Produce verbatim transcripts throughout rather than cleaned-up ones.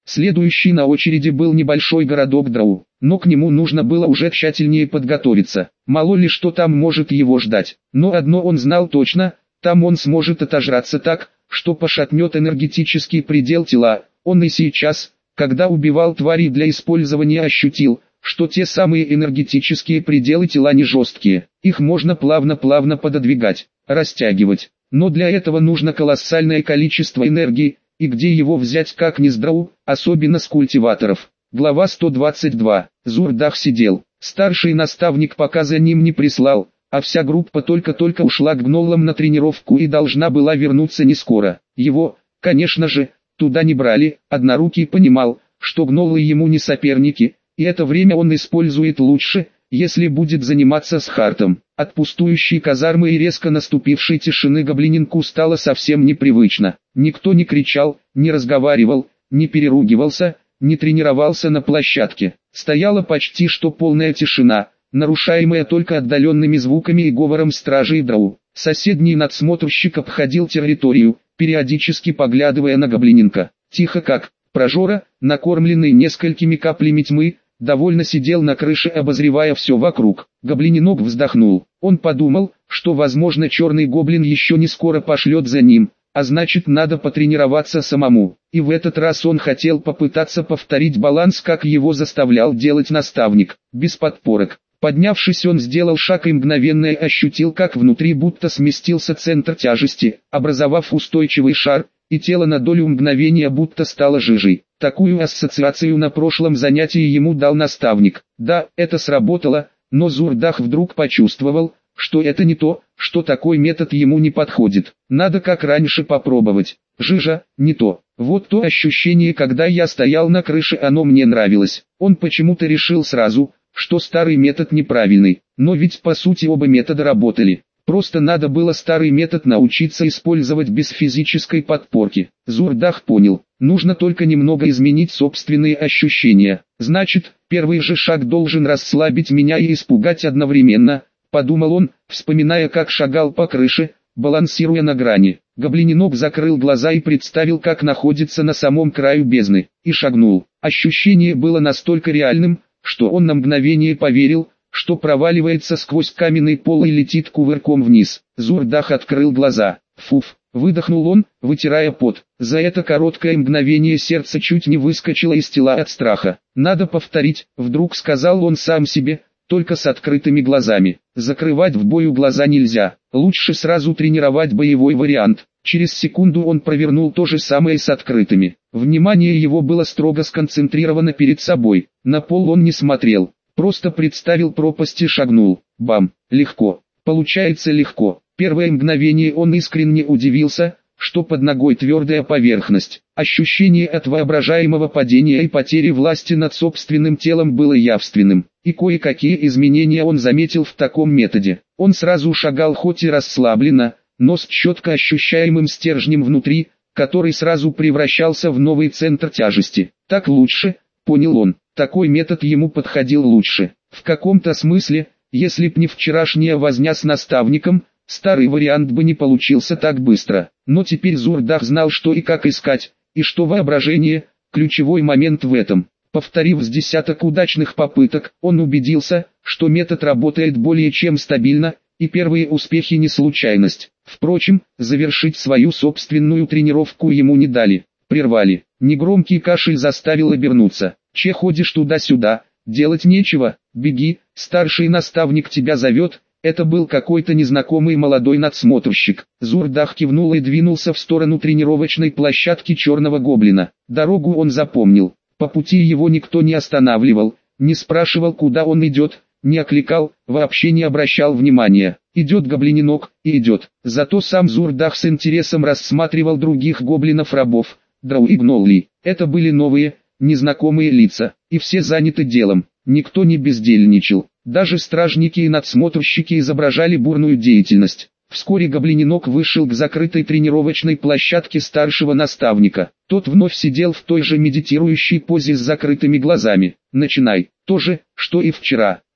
Следующий на очереди был небольшой городок Драу, но к нему нужно было уже тщательнее подготовиться. Мало ли что там может его ждать. Но одно он знал точно, там он сможет отожраться так, что пошатнет энергетический предел тела. Он и сейчас, когда убивал тварей для использования, ощутил, что те самые энергетические пределы тела не жесткие. Их можно плавно-плавно пододвигать, растягивать. Но для этого нужно колоссальное количество энергии, и где его взять как ни с Драу, особенно с культиваторов. Глава сто двадцать два. Зурдах сидел. Старший наставник пока за ним не прислал, а вся группа только-только ушла к гнолам на тренировку и должна была вернуться не скоро. Его, конечно же, туда не брали. Однорукий понимал, что гнолы ему не соперники, и это время он использует лучше, если будет заниматься с Хартом. От пустующей казармы и резко наступившей тишины гоблининку стало совсем непривычно. Никто не кричал, не разговаривал, не переругивался, не тренировался на площадке. Стояла почти что полная тишина, нарушаемая только отдаленными звуками и говором стражей Драу. Соседний надсмотрщик обходил территорию, периодически поглядывая на гоблининка. Тихо как, прожора, накормленный несколькими каплями тьмы, довольно сидел на крыше, обозревая все вокруг. Гоблининок вздохнул. Он подумал, что возможно черный гоблин еще не скоро пошлет за ним, а значит надо потренироваться самому. И в этот раз он хотел попытаться повторить баланс, как его заставлял делать наставник, без подпорок. Поднявшись, он сделал шаг и мгновенно ощутил, как внутри будто сместился центр тяжести, образовав устойчивый шар, и тело на долю мгновения будто стало жижей. Такую ассоциацию на прошлом занятии ему дал наставник. Да, это сработало, но Зурдах вдруг почувствовал, что это не то, что такой метод ему не подходит. Надо как раньше попробовать. Жижа, не то. Вот то ощущение, когда я стоял на крыше, оно мне нравилось. Он почему-то решил сразу, что старый метод неправильный. Но ведь по сути оба метода работали. Просто надо было старый метод научиться использовать без физической подпорки. Зурдах понял, нужно только немного изменить собственные ощущения. Значит, первый же шаг должен расслабить меня и испугать одновременно, подумал он, вспоминая, как шагал по крыше, балансируя на грани. Гоблининок закрыл глаза и представил, как находится на самом краю бездны, и шагнул. Ощущение было настолько реальным, что он на мгновение поверил, что проваливается сквозь каменный пол и летит кувырком вниз. Зурдах открыл глаза. Фуф, выдохнул он, вытирая пот. За это короткое мгновение сердце чуть не выскочило из тела от страха. Надо повторить, вдруг сказал он сам себе, только с открытыми глазами. Закрывать в бою глаза нельзя, лучше сразу тренировать боевой вариант. Через секунду он провернул то же самое с открытыми. Внимание его было строго сконцентрировано перед собой. На пол он не смотрел. Просто представил пропасть и шагнул. Бам! Легко. Получается легко. Первое мгновение он искренне удивился, что под ногой твердая поверхность. Ощущение от воображаемого падения и потери власти над собственным телом было явственным. И кое-какие изменения он заметил в таком методе. Он сразу шагал хоть и расслабленно, но с четко ощущаемым стержнем внутри, который сразу превращался в новый центр тяжести. Так лучше, понял он. Такой метод ему подходил лучше. В каком-то смысле, если б не вчерашняя возня с наставником, старый вариант бы не получился так быстро. Но теперь Зурдах знал, что и как искать, и что воображение – ключевой момент в этом. Повторив с десяток удачных попыток, он убедился, что метод работает более чем стабильно, и первые успехи не случайность. Впрочем, завершить свою собственную тренировку ему не дали. Прервали. Негромкий кашель заставил обернуться. «Че ходишь туда-сюда, делать нечего, беги, старший наставник тебя зовет». Это был какой-то незнакомый молодой надсмотрщик. Зурдах кивнул и двинулся в сторону тренировочной площадки черного гоблина. Дорогу он запомнил. По пути его никто не останавливал, не спрашивал, куда он идет, не окликал, вообще не обращал внимания. Идет гоблининок, и идет. Зато сам Зурдах с интересом рассматривал других гоблинов-рабов, Драу и гнолли. Это были новые, незнакомые лица, и все заняты делом. Никто не бездельничал. Даже стражники и надсмотрщики изображали бурную деятельность. Вскоре гоблининок вышел к закрытой тренировочной площадке старшего наставника. Тот вновь сидел в той же медитирующей позе с закрытыми глазами. «Начинай. То же, что и вчера».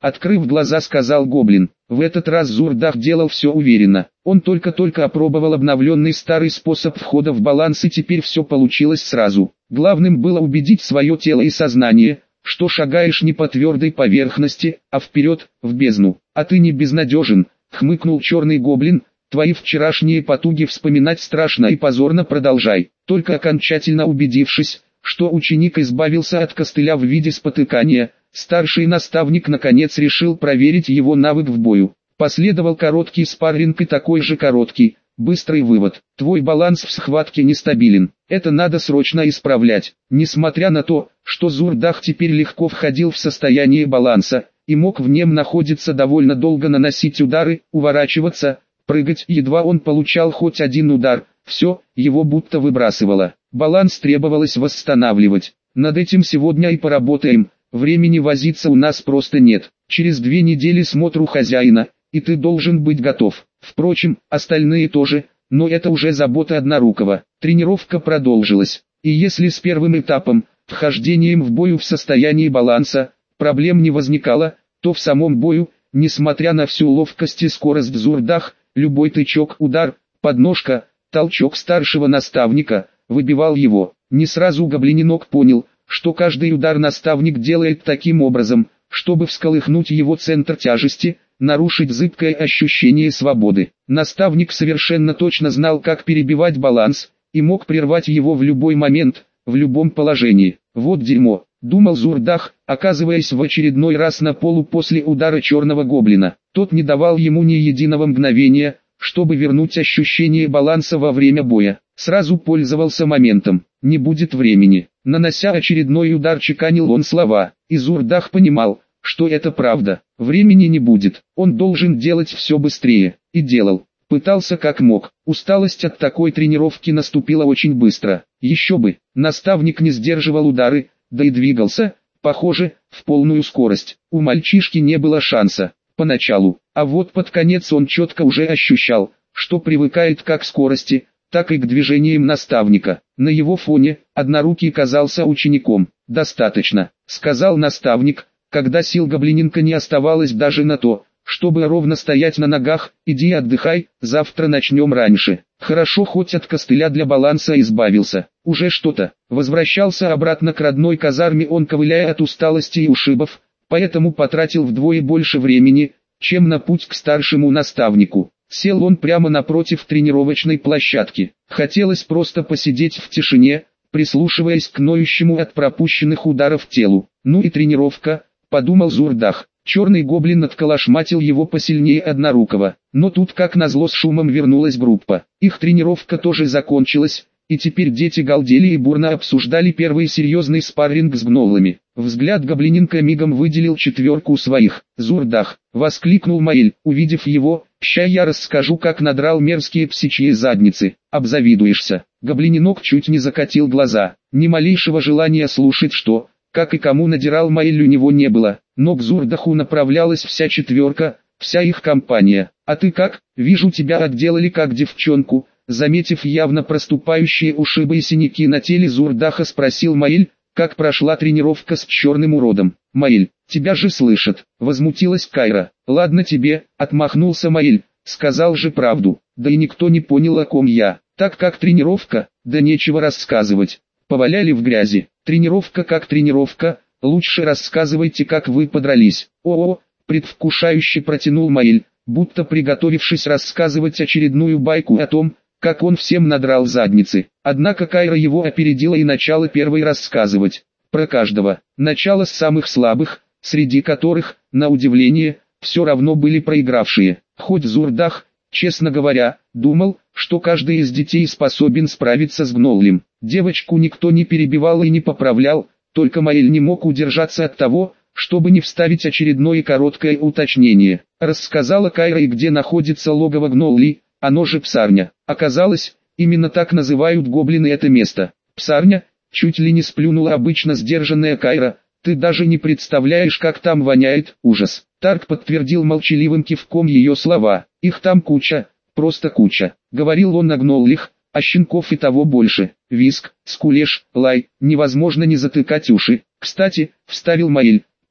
Открыв глаза, сказал гоблин. В этот раз Зурдах делал все уверенно. Он только-только опробовал обновленный старый способ входа в баланс, и теперь все получилось сразу. Главным было убедить свое тело и сознание, что шагаешь не по твердой поверхности, а вперед, в бездну. А ты не безнадежен, хмыкнул черный гоблин. Твои вчерашние потуги вспоминать страшно и позорно, продолжай. Только окончательно убедившись, что ученик избавился от костыля в виде спотыкания, старший наставник наконец решил проверить его навык в бою. Последовал короткий спарринг и такой же короткий, быстрый вывод. Твой баланс в схватке нестабилен. Это надо срочно исправлять. Несмотря на то, что Зурдах теперь легко входил в состояние баланса, и мог в нем находиться довольно долго, наносить удары, уворачиваться, прыгать, едва он получал хоть один удар, все, его будто выбрасывало. Баланс требовалось восстанавливать. Над этим сегодня и поработаем. Времени возиться у нас просто нет. Через две недели смотр у хозяина, и ты должен быть готов. Впрочем, остальные тоже, но это уже забота Однорукого. Тренировка продолжилась. И если с первым этапом, вхождением в бою в состоянии баланса, проблем не возникало, то в самом бою, несмотря на всю ловкость и скорость Зурдах, любой тычок, удар, подножка, толчок старшего наставника выбивал его. Не сразу гоблиненок понял, что каждый удар наставник делает таким образом, чтобы всколыхнуть его центр тяжести, нарушить зыбкое ощущение свободы. Наставник совершенно точно знал, как перебивать баланс, и мог прервать его в любой момент, в любом положении. Вот дерьмо, думал Зурдах, оказываясь в очередной раз на полу после удара черного гоблина. Тот не давал ему ни единого мгновения, чтобы вернуть ощущение баланса во время боя. Сразу пользовался моментом. Не будет времени. Нанося очередной удар, чеканил он слова, и Зурдах понимал, что это правда. Времени не будет. Он должен делать все быстрее. И делал. Пытался как мог. Усталость от такой тренировки наступила очень быстро. Еще бы. Наставник не сдерживал удары, да и двигался, похоже, в полную скорость. У мальчишки не было шанса. Поначалу. А вот под конец он четко уже ощущал, что привыкает как к скорости, так и к движениям наставника. На его фоне, Однорукий казался учеником. «Достаточно», — сказал наставник, когда сил гоблиненка не оставалось даже на то, чтобы ровно стоять на ногах. «Иди отдыхай, завтра начнем раньше». Хорошо, хоть от костыля для баланса избавился. Уже что-то. Возвращался обратно к родной казарме он, ковыляя от усталости и ушибов, поэтому потратил вдвое больше времени, чем на путь к старшему наставнику. Сел он прямо напротив тренировочной площадки. Хотелось просто посидеть в тишине, прислушиваясь к ноющему от пропущенных ударов телу. Ну и тренировка, подумал Зурдах. Черный гоблин отколошматил его посильнее Однорукого. Но тут как назло с шумом вернулась группа. Их тренировка тоже закончилась, и теперь дети галдели и бурно обсуждали первый серьезный спарринг с гнолами. Взгляд гоблиненка мигом выделил четверку своих. «Зурдах!» — воскликнул Маэль, увидев его. «Ща я расскажу, как надрал мерзкие псичьи задницы. Обзавидуешься». Гоблиненок чуть не закатил глаза. Ни малейшего желания слушать, что, как и кому надирал Маэль, у него не было. Но к Зурдаху направлялась вся четверка, вся их компания. «А ты как? Вижу, тебя отделали как девчонку». Заметив явно проступающие ушибы и синяки на теле Зурдаха, спросил Маэль, как прошла тренировка с черным уродом. «Маэль, тебя же слышат», — возмутилась Кайра. «Ладно тебе», — отмахнулся Маэль, — «сказал же правду». Да и никто не понял, о ком я. Так как тренировка, да нечего рассказывать. Поваляли в грязи. Тренировка как тренировка, лучше рассказывайте, как вы подрались. О-о, предвкушающе протянул Маэль, будто приготовившись рассказывать очередную байку о том, как он всем надрал задницы. Однако Кайра его опередила и начала первой рассказывать. Про каждого. Начало с самых слабых, среди которых, на удивление, все равно были проигравшие. Хоть Зурдах, честно говоря, думал, что каждый из детей способен справиться с гнолем. Девочку никто не перебивал и не поправлял, только Маэль не мог удержаться от того, чтобы не вставить очередное короткое уточнение. Рассказала Кайра, и где находится логово гнолли, оно же псарня. Оказалось, именно так называют гоблины это место. Псарня, чуть ли не сплюнула обычно сдержанная Кайра, ты даже не представляешь, как там воняет, ужас. Тарк подтвердил молчаливым кивком ее слова. Их там куча, просто куча. Говорил он о гноллих, а щенков и того больше. Виск, скулеж, лай, невозможно не затыкать уши. Кстати, вставил Маэль,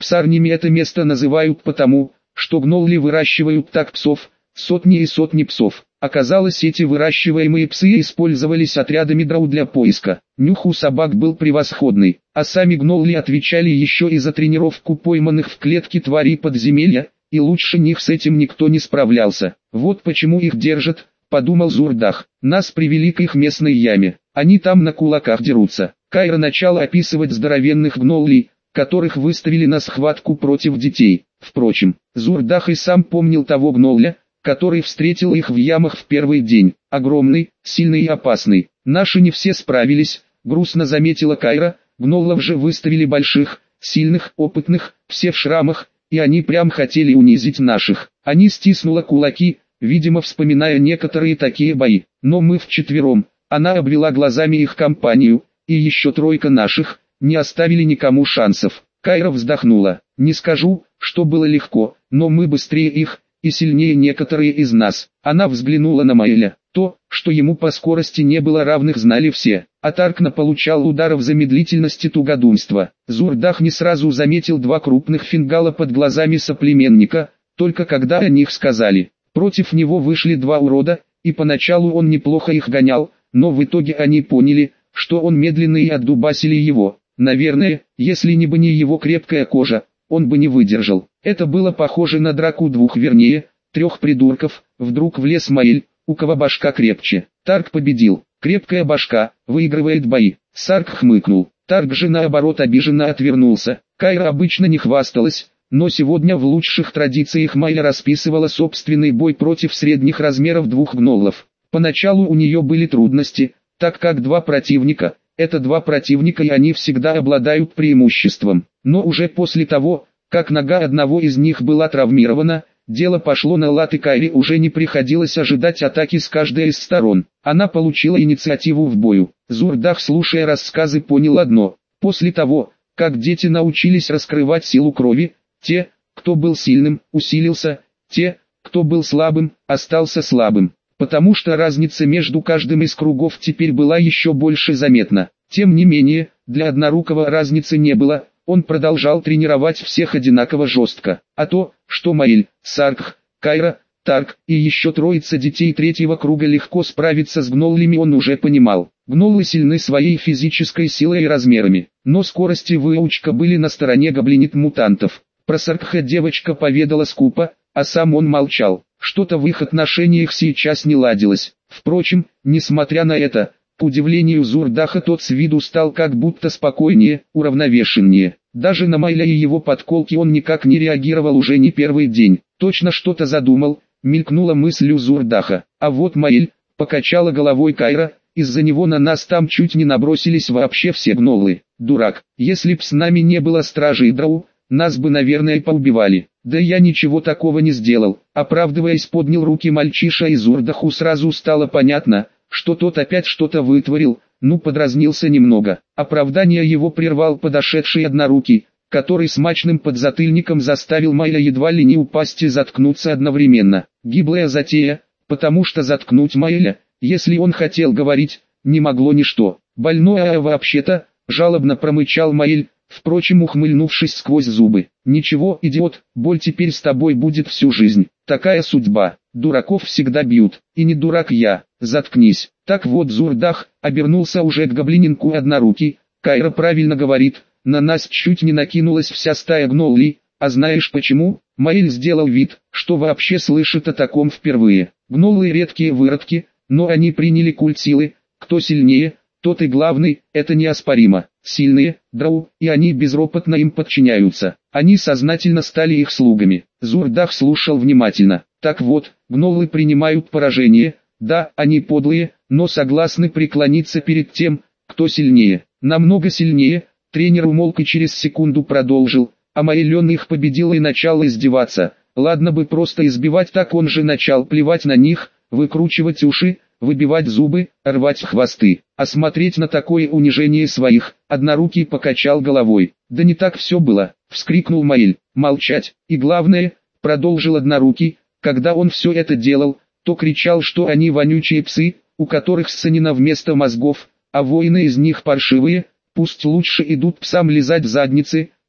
Псарнями это место называют потому, что гнолли выращивают так псов, сотни и сотни псов. Оказалось, эти выращиваемые псы использовались отрядами драу для поиска. Нюх у собак был превосходный, а сами гнолли отвечали еще и за тренировку пойманных в клетке тварей подземелья, и лучше них с этим никто не справлялся. Вот почему их держат, подумал Зурдах. Нас привели к их местной яме, они там на кулаках дерутся. Кайра начала описывать здоровенных гноллей, которых выставили на схватку против детей. Впрочем, Зурдах и сам помнил того гнолля, который встретил их в ямах в первый день. Огромный, сильный и опасный. Наши не все справились, грустно заметила Кайра. Гноллов же выставили больших, сильных, опытных, все в шрамах, и они прям хотели унизить наших. Они стиснула кулаки, видимо вспоминая некоторые такие бои. Но мы вчетвером, она обвела глазами их компанию, и еще тройка наших, не оставили никому шансов. Кайра вздохнула. Не скажу, что было легко, но мы быстрее их, и сильнее некоторые из нас. Она взглянула на Маэля. То, что ему по скорости не было равных, знали все. А Таркна получал ударов за медлительность и тугодумство. Зурдах не сразу заметил два крупных фингала под глазами соплеменника, только когда о них сказали. Против него вышли два урода, и поначалу он неплохо их гонял, но в итоге они поняли, что он медленный, и отдубасили его. Наверное, если не бы не его крепкая кожа, он бы не выдержал. Это было похоже на драку двух, вернее, трех придурков. Вдруг влез Маэль, у кого башка крепче. Тарк победил. Крепкая башка выигрывает бои. Сарк хмыкнул. Тарк же наоборот обиженно отвернулся. Кайра обычно не хвасталась, но сегодня в лучших традициях Майя расписывала собственный бой против средних размеров двух гноллов. Поначалу у нее были трудности, так как два противника – это два противника, и они всегда обладают преимуществом. Но уже после того, как нога одного из них была травмирована, дело пошло на лад, и Кайре уже не приходилось ожидать атаки с каждой из сторон. Она получила инициативу в бою. Зурдах, слушая рассказы, понял одно. После того, как дети научились раскрывать силу крови, те, кто был сильным, усилился, те, кто был слабым, остался слабым. Потому что разница между каждым из кругов теперь была еще больше заметна. Тем не менее, для Однорукого разницы не было, он продолжал тренировать всех одинаково жестко. А то, что Маэль, Сарк, Кайра, Тарк и еще троица детей третьего круга легко справиться с гноллями, он уже понимал. Гноллы сильны своей физической силой и размерами, но скорость и выучка были на стороне гоблинит-мутантов. Про Саркха девочка поведала скупо, а сам он молчал. Что-то в их отношениях сейчас не ладилось. Впрочем, несмотря на это, к удивлению Зурдаха, тот с виду стал как будто спокойнее, уравновешеннее. Даже на Майля и его подколки он никак не реагировал уже не первый день. Точно что-то задумал, мелькнула мысль у Зурдаха. А вот Маэль, покачала головой Кайра, из-за него на нас там чуть не набросились вообще все гноллы. Дурак, если б с нами не было стражи и драу, нас бы, наверное, поубивали. Да я ничего такого не сделал. Оправдываясь, поднял руки мальчиша, и Зурдаху сразу стало понятно, что тот опять что-то вытворил, ну подразнился немного. Оправдание его прервал подошедший Однорукий, который смачным подзатыльником заставил Майля едва ли не упасть и заткнуться одновременно. Гиблая затея, потому что заткнуть Майля, если он хотел говорить, не могло ничто. Больной, а вообще-то, жалобно промычал Маэль, впрочем ухмыльнувшись сквозь зубы. «Ничего, идиот, боль теперь с тобой будет всю жизнь. Такая судьба. Дураков всегда бьют. И не дурак я. Заткнись». Так вот, Зурдах обернулся уже к гоблининку Однорукий. Кайра правильно говорит, на нас чуть не накинулась вся стая гноллей. А знаешь почему? Маэль сделал вид, что вообще слышит о таком впервые. Гноллы редкие выродки, но они приняли культ силы. Кто сильнее, тот и главный, это неоспоримо. Сильные, драу, и они безропотно им подчиняются. Они сознательно стали их слугами. Зурдах слушал внимательно. Так вот, гноллы принимают поражение. Да, они подлые, но согласны преклониться перед тем, кто сильнее. Намного сильнее. Тренер умолк и через секунду продолжил. А Маэль их победил и начал издеваться. Ладно бы просто избивать, так он же начал плевать на них, выкручивать уши, выбивать зубы, рвать хвосты. А смотреть на такое унижение своих, Однорукий покачал головой. Да не так все было, вскрикнул Маэль. Молчать. И главное, продолжил Однорукий, когда он все это делал, то кричал, что они вонючие псы, у которых ссанина вместо мозгов, а воины из них паршивые, пусть лучше идут псам лизать задницы,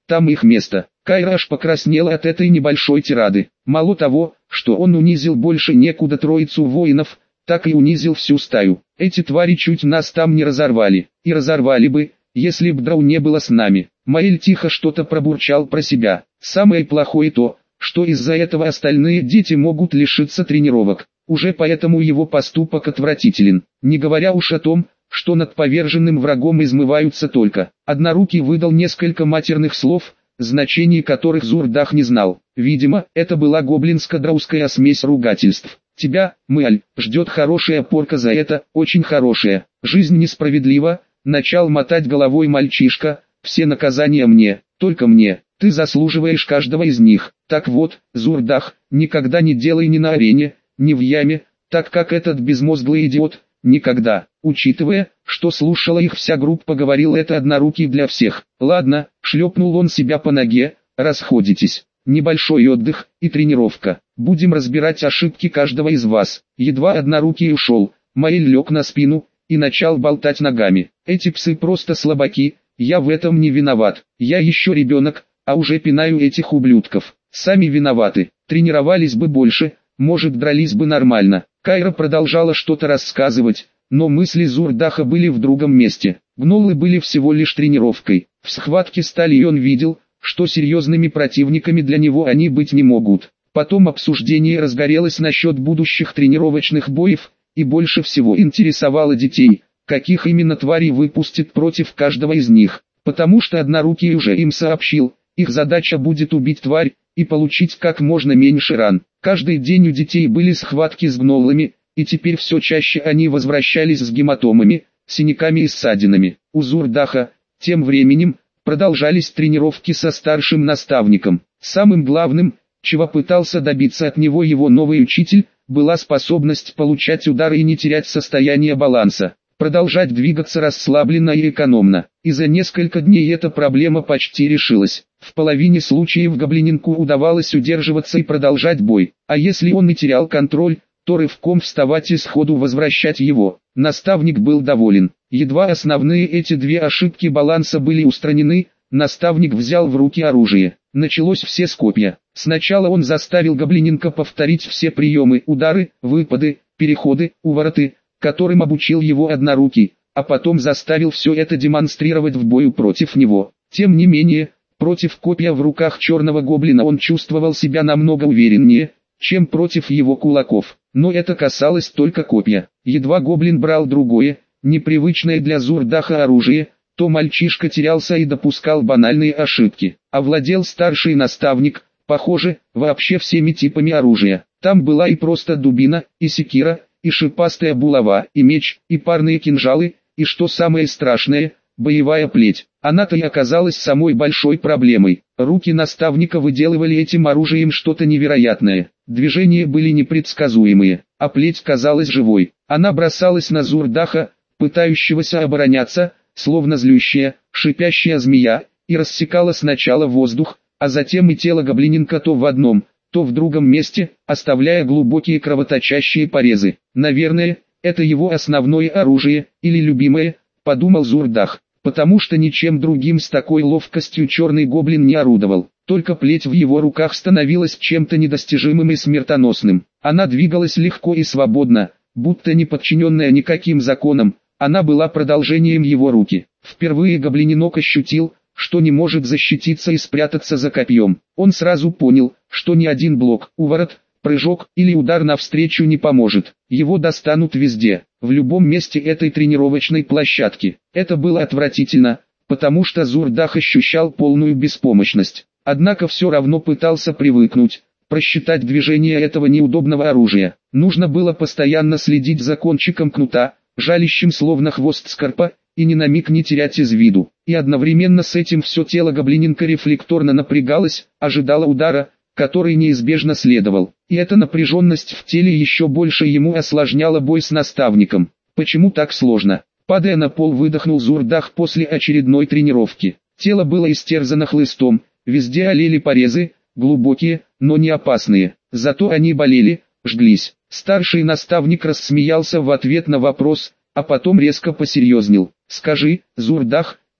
там их место. Кайра аж покраснела от этой небольшой тирады. Мало того, что он унизил больше некуда троицу воинов, так и унизил всю стаю. Эти твари чуть нас там не разорвали. И разорвали бы, если б Драу не было с нами. Маэль тихо что-то пробурчал про себя. Самое плохое то, что из-за этого остальные дети могут лишиться тренировок. Уже поэтому его поступок отвратителен. Не говоря уж о том, что над поверженным врагом измываются только. Однорукий выдал несколько матерных слов, значений которых Зурдах не знал. Видимо, это была гоблинско-драуская смесь ругательств. Тебя, Мэаль, ждет хорошая порка за это, очень хорошая. Жизнь несправедлива, начал мотать головой мальчишка, все наказания мне, только мне. Ты заслуживаешь каждого из них. Так вот, Зурдах, никогда не делай ни на арене, ни в яме, так как этот безмозглый идиот, никогда. Учитывая, что слушала их вся группа, говорил это однорукий для всех. Ладно, шлепнул он себя по ноге, расходитесь. Небольшой отдых и тренировка. Будем разбирать ошибки каждого из вас. Едва однорукий ушел, Маэль лег на спину и начал болтать ногами. Эти псы просто слабаки, я в этом не виноват. Я еще ребенок, а уже пинаю этих ублюдков. Сами виноваты. Тренировались бы больше, может, дрались бы нормально. Кайра продолжала что-то рассказывать, но мысли Зурдаха были в другом месте. Гнолы были всего лишь тренировкой. В схватке стали и он видел, что серьезными противниками для него они быть не могут. Потом обсуждение разгорелось насчет будущих тренировочных боев, и больше всего интересовало детей, каких именно тварей выпустит против каждого из них. Потому что однорукий уже им сообщил, их задача будет убить тварь и получить как можно меньше ран. Каждый день у детей были схватки с гнолами, и теперь все чаще они возвращались с гематомами, синяками и ссадинами. У Зурдаха, тем временем, продолжались тренировки со старшим наставником. Самым главным, чего пытался добиться от него его новый учитель, была способность получать удары и не терять состояние баланса. Продолжать двигаться расслабленно и экономно. И за несколько дней эта проблема почти решилась. В половине случаев гоблиненку удавалось удерживаться и продолжать бой. А если он и терял контроль, то рывком вставать и сходу возвращать его. Наставник был доволен. Едва основные эти две ошибки баланса были устранены, наставник взял в руки оружие. Началось все с копья. Сначала он заставил гоблиненка повторить все приемы, удары, выпады, переходы, увороты, которым обучил его однорукий, а потом заставил все это демонстрировать в бою против него. Тем не менее, против копья в руках черного гоблина он чувствовал себя намного увереннее, чем против его кулаков. Но это касалось только копья. Едва гоблин брал другое, непривычное для Зурдаха оружие, то мальчишка терялся и допускал банальные ошибки. Овладел старший наставник, похоже, вообще всеми типами оружия. Там была и просто дубина, и секира, и шипастая булава, и меч, и парные кинжалы, и что самое страшное, боевая плеть. Она-то и оказалась самой большой проблемой. Руки наставника выделывали этим оружием что-то невероятное. Движения были непредсказуемые, а плеть казалась живой. Она бросалась на Зурдаха, пытающегося обороняться, словно злющая, шипящая змея, и рассекала сначала воздух, а затем и тело гоблиненка то в одном, то в другом месте, оставляя глубокие кровоточащие порезы. Наверное, это его основное оружие, или любимое, подумал Зурдах, потому что ничем другим с такой ловкостью черный гоблин не орудовал. Только плеть в его руках становилась чем-то недостижимым и смертоносным. Она двигалась легко и свободно, будто не подчиненная никаким законам, она была продолжением его руки. Впервые гоблиненок ощутил, что не может защититься и спрятаться за копьем. Он сразу понял, что ни один блок, уворот, прыжок или удар навстречу не поможет. Его достанут везде, в любом месте этой тренировочной площадки. Это было отвратительно, потому что Зурдах ощущал полную беспомощность. Однако все равно пытался привыкнуть, просчитать движение этого неудобного оружия. Нужно было постоянно следить за кончиком кнута, жалящим словно хвост скорпа, и ни на миг не терять из виду. И одновременно с этим все тело гоблиненка рефлекторно напрягалось, ожидало удара, который неизбежно следовал. И эта напряженность в теле еще больше ему осложняла бой с наставником. Почему так сложно? Падая на пол, выдохнул Зурдах после очередной тренировки. Тело было истерзано хлыстом, везде олели порезы, глубокие, но не опасные. Зато они болели, жглись. Старший наставник рассмеялся в ответ на вопрос, а потом резко посерьезнел. «Скажи, Зурдах,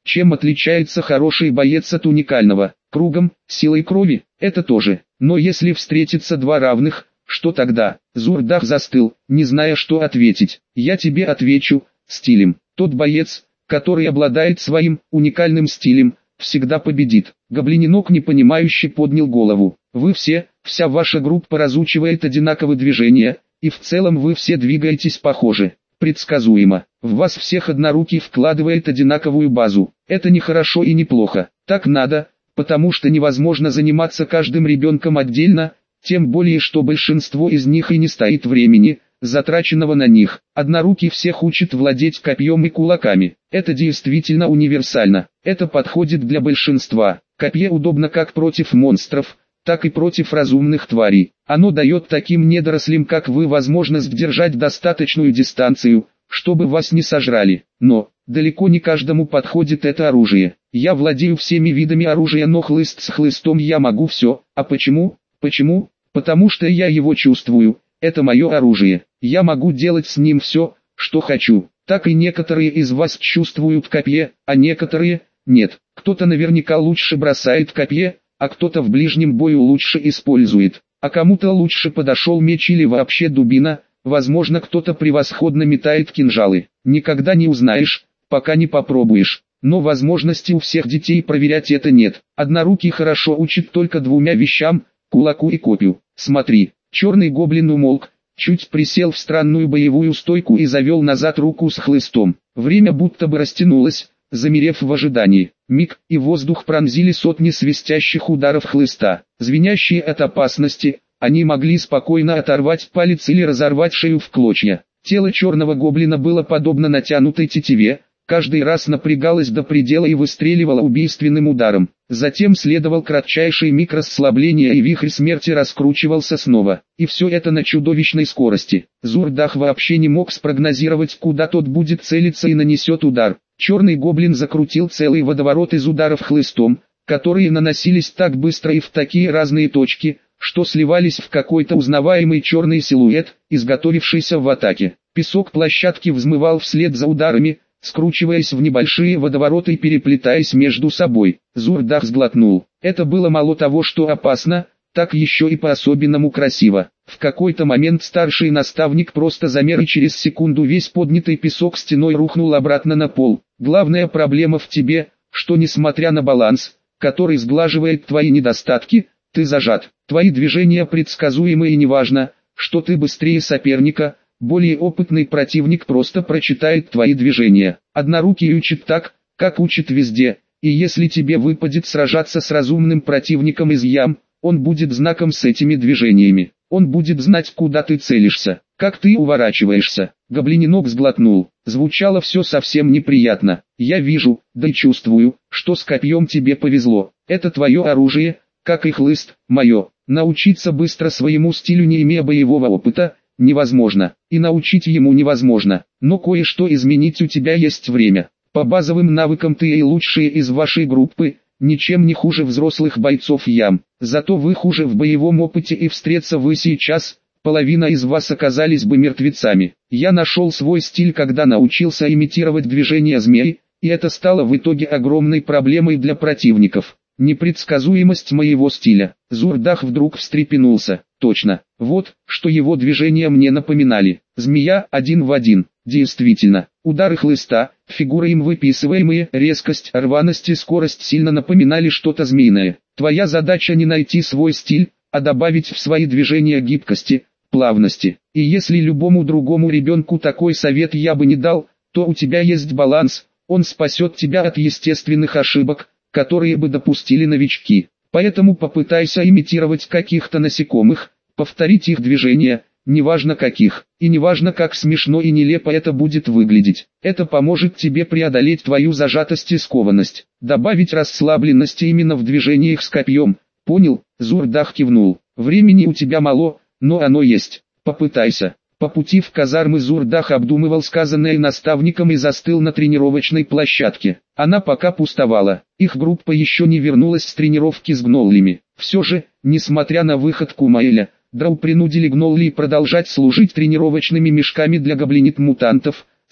Чем отличается хороший боец от уникального? Кругом, силой крови, это тоже. Но если встретится два равных, что тогда? Зурдах застыл, не зная, что ответить. Я тебе отвечу, стилем. Тот боец, который обладает своим уникальным стилем, всегда победит. Гоблининок непонимающе поднял голову. Вы все, вся ваша группа разучивает одинаковые движения, и в целом вы все двигаетесь похоже. Предсказуемо. В вас всех однорукий вкладывает одинаковую базу. Это не хорошо и не плохо. Так надо, потому что невозможно заниматься каждым ребенком отдельно, тем более что большинство из них и не стоит времени, затраченного на них. Однорукий всех учит владеть копьем и кулаками. Это действительно универсально. Это подходит для большинства. Копье удобно как против монстров, так и против разумных тварей. Оно дает таким недорослям, как вы, возможность держать достаточную дистанцию, чтобы вас не сожрали. Но, далеко не каждому подходит это оружие. Я владею всеми видами оружия, но хлыст с хлыстом я могу все. А почему? Почему? Потому что я его чувствую. Это мое оружие. Я могу делать с ним все, что хочу. Так и некоторые из вас чувствуют копье, а некоторые – нет. Кто-то наверняка лучше бросает копье, а кто-то в ближнем бою лучше использует. А кому-то лучше подошел меч или вообще дубина, возможно кто-то превосходно метает кинжалы. Никогда не узнаешь, пока не попробуешь. Но возможности у всех детей проверять это нет. Однорукий хорошо учит только двумя вещам – кулаку и копью. Смотри, черный гоблин умолк, чуть присел в странную боевую стойку и завел назад руку с хлыстом. Время будто бы растянулось, замерев в ожидании. Миг, и воздух пронзили сотни свистящих ударов хлыста. Звенящие от опасности, они могли спокойно оторвать палец или разорвать шею в клочья. Тело черного гоблина было подобно натянутой тетиве, каждый раз напрягалось до предела и выстреливало убийственным ударом. Затем следовал кратчайший миг расслабления, и вихрь смерти раскручивался снова. И все это на чудовищной скорости. Зурдах вообще не мог спрогнозировать, куда тот будет целиться и нанесет удар. Черный гоблин закрутил целый водоворот из ударов хлыстом, которые наносились так быстро и в такие разные точки, что сливались в какой-то узнаваемый черный силуэт, изготовившийся в атаке. Песок площадки взмывал вслед за ударами, скручиваясь в небольшие водовороты и переплетаясь между собой. Зурдах сглотнул. Это было мало того, что опасно, так еще и по-особенному красиво. В какой-то момент старший наставник просто замер, и через секунду весь поднятый песок стеной рухнул обратно на пол. Главная проблема в тебе, что несмотря на баланс, который сглаживает твои недостатки, ты зажат. Твои движения предсказуемы, и неважно, что ты быстрее соперника, более опытный противник просто прочитает твои движения. Однорукий учит так, как учит везде, и если тебе выпадет сражаться с разумным противником из ям, он будет знаком с этими движениями. Он будет знать, куда ты целишься, как ты уворачиваешься. Гоблининок сглотнул. Звучало все совсем неприятно. Я вижу, да и чувствую, что с копьем тебе повезло. Это твое оружие, как и хлыст, мое. Научиться быстро своему стилю, не имея боевого опыта, невозможно. И научить ему невозможно. Но кое-что изменить у тебя есть время. По базовым навыкам ты и лучшие из вашей группы, ничем не хуже взрослых бойцов ям. Зато вы хуже в боевом опыте, и встреться вы сейчас, половина из вас оказались бы мертвецами. Я нашел свой стиль, когда научился имитировать движения змей, и это стало в итоге огромной проблемой для противников. Непредсказуемость моего стиля. Зурдах вдруг встрепенулся. Точно, вот, что его движения мне напоминали. Змея один в один. Действительно, удары хлыста, фигуры им выписываемые, резкость, рваность и скорость сильно напоминали что-то змеиное. Твоя задача не найти свой стиль, а добавить в свои движения гибкости, плавности. И если любому другому ребенку такой совет я бы не дал, то у тебя есть баланс, он спасет тебя от естественных ошибок, которые бы допустили новички. Поэтому попытайся имитировать каких-то насекомых, повторить их движения, неважно каких, и неважно как смешно и нелепо это будет выглядеть. Это поможет тебе преодолеть твою зажатость и скованность, добавить расслабленности именно в движениях с копьем. Понял? Зурдах кивнул. Времени у тебя мало, но оно есть. Попытайся. По пути в казармы Зурдах обдумывал сказанное наставником и застыл на тренировочной площадке. Она пока пустовала. Их группа еще не вернулась с тренировки с гноллями. Все же, несмотря на выход Кумаэля, Драу принудили гноллей продолжать служить тренировочными мешками для гоблинит-мутантов,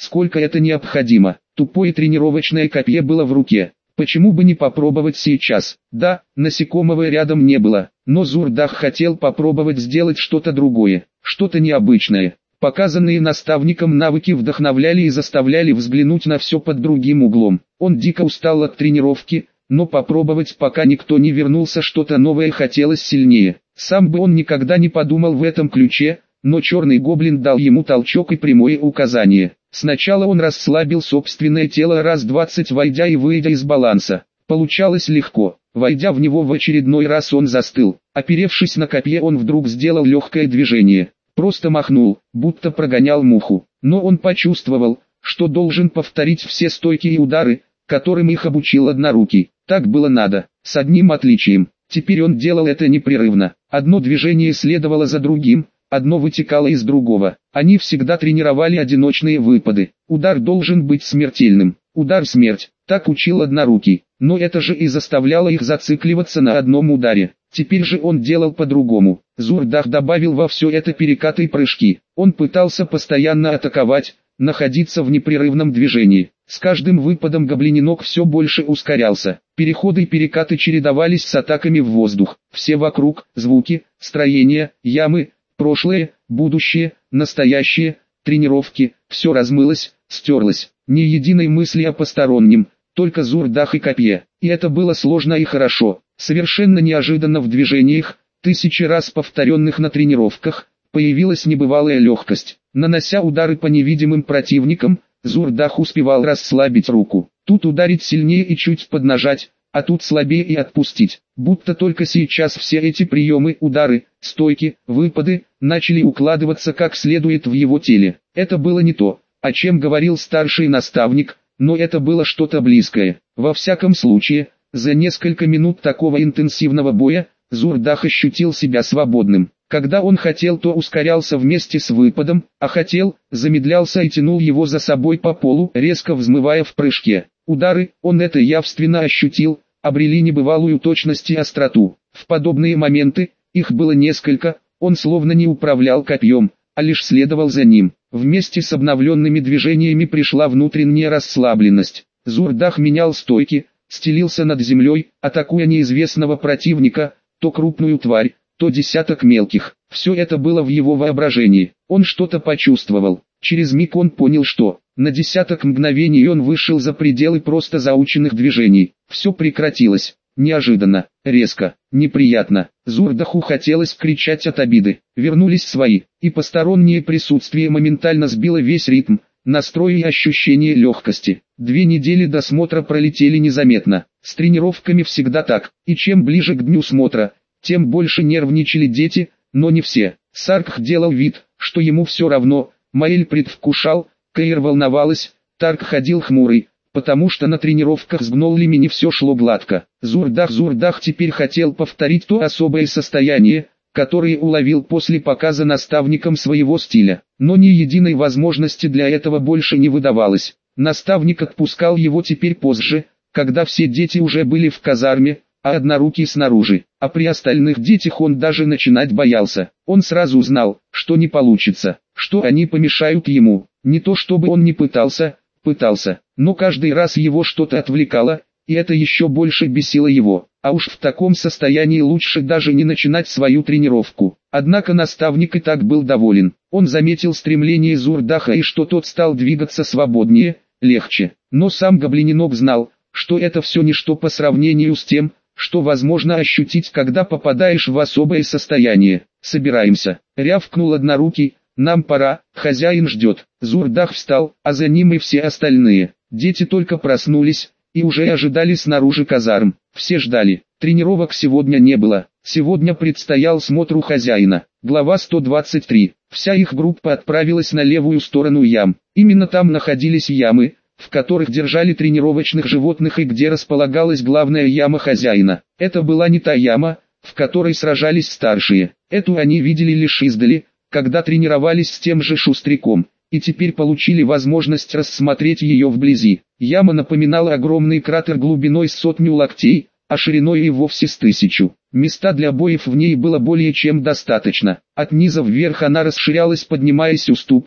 сколько это необходимо. Тупое тренировочное копье было в руке. Почему бы не попробовать сейчас? Да, насекомого рядом не было, но Зурдах хотел попробовать сделать что-то другое, что-то необычное. Показанные наставником навыки вдохновляли и заставляли взглянуть на все под другим углом. Он дико устал от тренировки, но попробовать, пока никто не вернулся, что-то новое хотелось сильнее. Сам бы он никогда не подумал в этом ключе, но черный гоблин дал ему толчок и прямое указание. Сначала он расслабил собственное тело раз двадцать, войдя и выйдя из баланса. Получалось легко. Войдя в него в очередной раз, он застыл. Оперевшись на копье, он вдруг сделал легкое движение. Просто махнул, будто прогонял муху. Но он почувствовал, что должен повторить все стойки и удары, которым их обучил Однорукий. Так было надо, с одним отличием. Теперь он делал это непрерывно. Одно движение следовало за другим, одно вытекало из другого. Они всегда тренировали одиночные выпады. Удар должен быть смертельным. Удар смерть, так учил Однорукий. Но это же и заставляло их зацикливаться на одном ударе. Теперь же он делал по-другому. Зурдах добавил во все это перекаты и прыжки. Он пытался постоянно атаковать, находиться в непрерывном движении. С каждым выпадом гоблиненок все больше ускорялся. Переходы и перекаты чередовались с атаками в воздух. Все вокруг, звуки, строения, ямы, прошлое, будущее, настоящее, тренировки, все размылось, стерлось. Ни единой мысли о постороннем, только Зурдах и копье. И это было сложно и хорошо. Совершенно неожиданно в движениях, тысячи раз повторенных на тренировках, появилась небывалая легкость. Нанося удары по невидимым противникам, Зурдах успевал расслабить руку. Тут ударить сильнее и чуть поднажать, а тут слабее и отпустить. Будто только сейчас все эти приемы, удары, стойки, выпады, начали укладываться как следует в его теле. Это было не то, о чем говорил старший наставник, но это было что-то близкое. Во всяком случае, за несколько минут такого интенсивного боя, Зурдах ощутил себя свободным. Когда он хотел, то ускорялся вместе с выпадом, а хотел, замедлялся и тянул его за собой по полу, резко взмывая в прыжке. Удары, он это явственно ощутил, обрели небывалую точность и остроту. В подобные моменты, их было несколько, он словно не управлял копьем, а лишь следовал за ним. Вместе с обновленными движениями пришла внутренняя расслабленность. Зурдах менял стойки, стелился над землей, атакуя неизвестного противника, то крупную тварь, то десяток мелких. Все это было в его воображении. Он что-то почувствовал. Через миг он понял, что на десяток мгновений он вышел за пределы просто заученных движений. Все прекратилось. Неожиданно, резко, неприятно. Зурдаху хотелось кричать от обиды. Вернулись свои, и постороннее присутствие моментально сбило весь ритм, настрой и ощущение легкости. Две недели до смотра пролетели незаметно. С тренировками всегда так, и чем ближе к дню смотра, тем больше нервничали дети, но не все. Саркх делал вид, что ему все равно, Маэль предвкушал, Кэйр волновалась, Тарк ходил хмурый, потому что на тренировках с гноллями не все шло гладко. Зурдах-Зурдах теперь хотел повторить то особое состояние, которое уловил после показа наставником своего стиля, но ни единой возможности для этого больше не выдавалось. Наставник отпускал его теперь позже, когда все дети уже были в казарме, а Однорукий снаружи, а при остальных детях он даже начинать боялся. Он сразу знал, что не получится, что они помешают ему. Не то чтобы он не пытался, пытался, но каждый раз его что-то отвлекало, и это еще больше бесило его. А уж в таком состоянии лучше даже не начинать свою тренировку. Однако наставник и так был доволен. Он заметил стремление Зурдаха и что тот стал двигаться свободнее, легче. Но сам гоблиненок знал, что это все ничто по сравнению с тем, что возможно ощутить, когда попадаешь в особое состояние. «Собираемся», — рявкнул Однорукий, — «нам пора, хозяин ждет». Зурдах встал, а за ним и все остальные. Дети только проснулись и уже ожидали снаружи казарм. Все ждали. Тренировок сегодня не было. Сегодня предстоял смотр у хозяина. Глава сто двадцать три. Вся их группа отправилась на левую сторону ям. Именно там находились ямы, в которых держали тренировочных животных и где располагалась главная яма хозяина. Это была не та яма, в которой сражались старшие. Эту они видели лишь издали, когда тренировались с тем же шустряком, и теперь получили возможность рассмотреть ее вблизи. Яма напоминала огромный кратер глубиной с сотню локтей, а шириной и вовсе с тысячу. Места для боев в ней было более чем достаточно. От низа вверх она расширялась, поднимаясь уступами,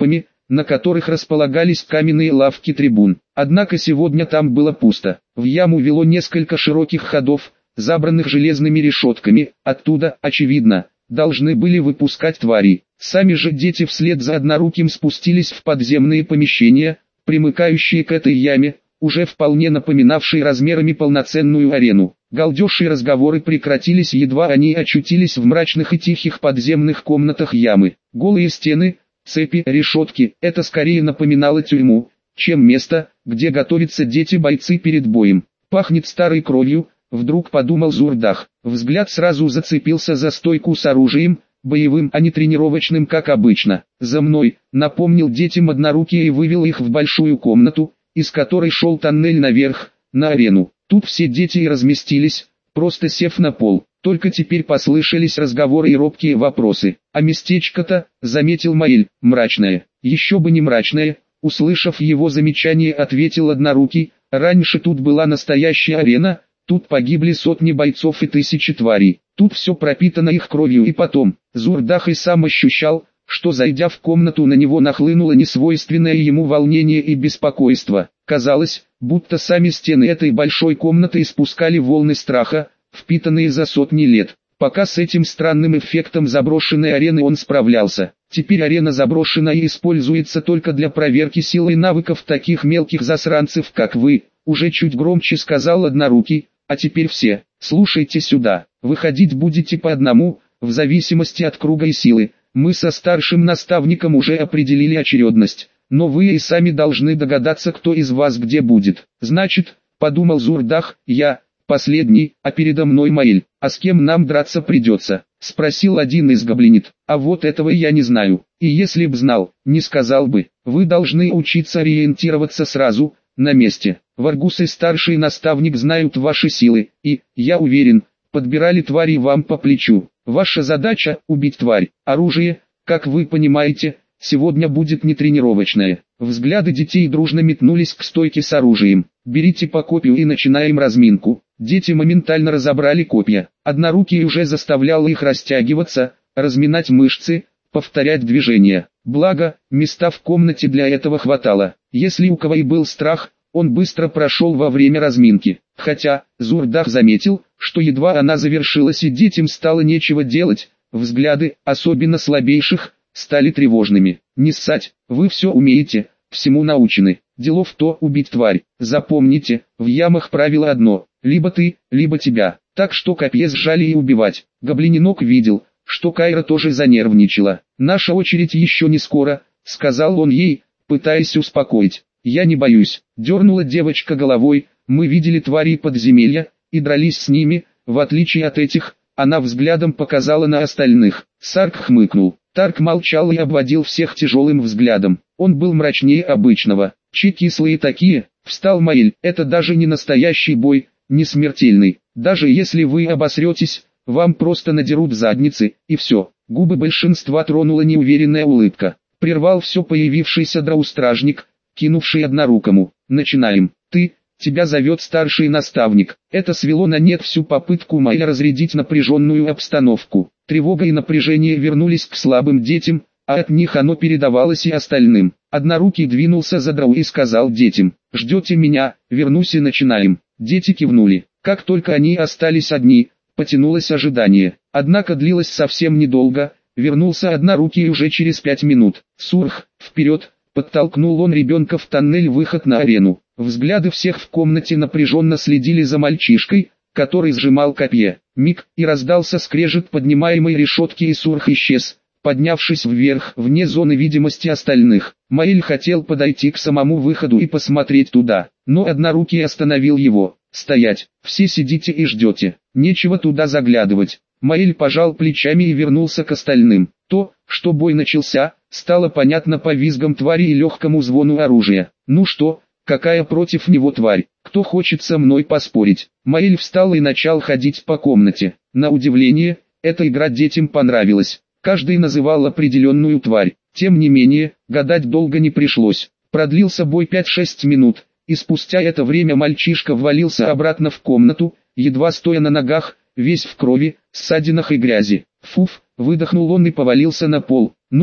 на которых располагались каменные лавки трибун. Однако сегодня там было пусто. В яму вело несколько широких ходов, забранных железными решетками, оттуда, очевидно, должны были выпускать твари. Сами же дети вслед за одноруким спустились в подземные помещения, примыкающие к этой яме, уже вполне напоминавшие размерами полноценную арену. Галдеж и разговоры прекратились, едва они очутились в мрачных и тихих подземных комнатах ямы. Голые стены, цепи, решетки — это скорее напоминало тюрьму, чем место, где готовятся дети-бойцы перед боем. Пахнет старой кровью, вдруг подумал Зурдах. Взгляд сразу зацепился за стойку с оружием, боевым, а не тренировочным, как обычно. «За мной», напомнил детям однорукий и вывел их в большую комнату, из которой шел тоннель наверх, на арену. Тут все дети и разместились, просто сев на пол. Только теперь послышались разговоры и робкие вопросы. «А местечко-то», заметил Маэль, — «мрачное». «Еще бы не мрачное», услышав его замечание, ответил однорукий, — «раньше тут была настоящая арена, тут погибли сотни бойцов и тысячи тварей. Тут все пропитано их кровью». И потом, Зурдах и сам ощущал, что, зайдя в комнату, на него нахлынуло несвойственное ему волнение и беспокойство. Казалось, будто сами стены этой большой комнаты испускали волны страха, впитанные за сотни лет. Пока с этим странным эффектом заброшенной арены он справлялся. Теперь арена заброшена и используется только для проверки сил и навыков таких мелких засранцев, как вы, уже чуть громче сказал однорукий. А теперь все, слушайте сюда, выходить будете по одному, в зависимости от круга и силы. Мы со старшим наставником уже определили очередность, но вы и сами должны догадаться, кто из вас где будет. Значит, подумал Зурдах, я последний, а передо мной Маэль. А с кем нам драться придется? Спросил один из гоблинит. А вот этого я не знаю, и если б знал, не сказал бы. Вы должны учиться ориентироваться сразу, на месте. Варгус и старший наставник знают ваши силы, и, я уверен, подбирали твари вам по плечу. Ваша задача – убить тварь. Оружие, как вы понимаете, сегодня будет не тренировочное. Взгляды детей дружно метнулись к стойке с оружием. Берите по копью и начинаем разминку. Дети моментально разобрали копья. Однорукий уже заставлял их растягиваться, разминать мышцы, повторять движения. Благо, места в комнате для этого хватало. Если у кого и был страх, он быстро прошел во время разминки. Хотя, Зурдах заметил, что едва она завершилась и детям стало нечего делать, взгляды, особенно слабейших, стали тревожными. «Не ссать, вы все умеете, всему научены. Дело в то, убить тварь. Запомните, в ямах правило одно, либо ты, либо тебя. Так что копье сжали и убивать». Гоблининок видел, что Кайра тоже занервничала. «Наша очередь еще не скоро», — сказал он ей, пытаясь успокоить. «Я не боюсь», — дернула девочка головой, — «мы видели твари подземелья, и дрались с ними, в отличие от этих», она взглядом показала на остальных. Сарк хмыкнул. Тарк молчал и обводил всех тяжелым взглядом. Он был мрачнее обычного. «Чи кислые такие», — встал Маэль, — «это даже не настоящий бой, не смертельный. Даже если вы обосретесь, вам просто надерут задницы, и все». Губы большинства тронула неуверенная улыбка. Прервал все появившийся дроу-стражник, кинувший однорукому. «Начинаем. Ты, тебя зовет старший наставник». Это свело на нет всю попытку Маэля разрядить напряженную обстановку. Тревога и напряжение вернулись к слабым детям, а от них оно передавалось и остальным. Однорукий двинулся за дроу и сказал детям: «Ждете меня, вернусь и начинаем». Дети кивнули. Как только они остались одни, потянулось ожидание. Однако длилось совсем недолго, вернулся однорукий уже через пять минут. «Сурх, вперед!» Подтолкнул он ребенка в тоннель-выход на арену. Взгляды всех в комнате напряженно следили за мальчишкой, который сжимал копье. Миг, и раздался скрежет поднимаемой решетки, и Сурх исчез, поднявшись вверх, вне зоны видимости остальных. Маэль хотел подойти к самому выходу и посмотреть туда, но однорукий остановил его. «Стоять, все сидите и ждете, нечего туда заглядывать». Маэль пожал плечами и вернулся к остальным. То, что бой начался, стало понятно по визгам твари и легкому звону оружия. «Ну что, какая против него тварь? Кто хочет со мной поспорить?» Маэль встал и начал ходить по комнате. На удивление, эта игра детям понравилась. Каждый называл определенную тварь. Тем не менее, гадать долго не пришлось. Продлился бой пять-шесть минут, и спустя это время мальчишка ввалился обратно в комнату, едва стоя на ногах, весь в крови, ссадинах и грязи. «Фуф», выдохнул он и повалился на пол. «Ну что,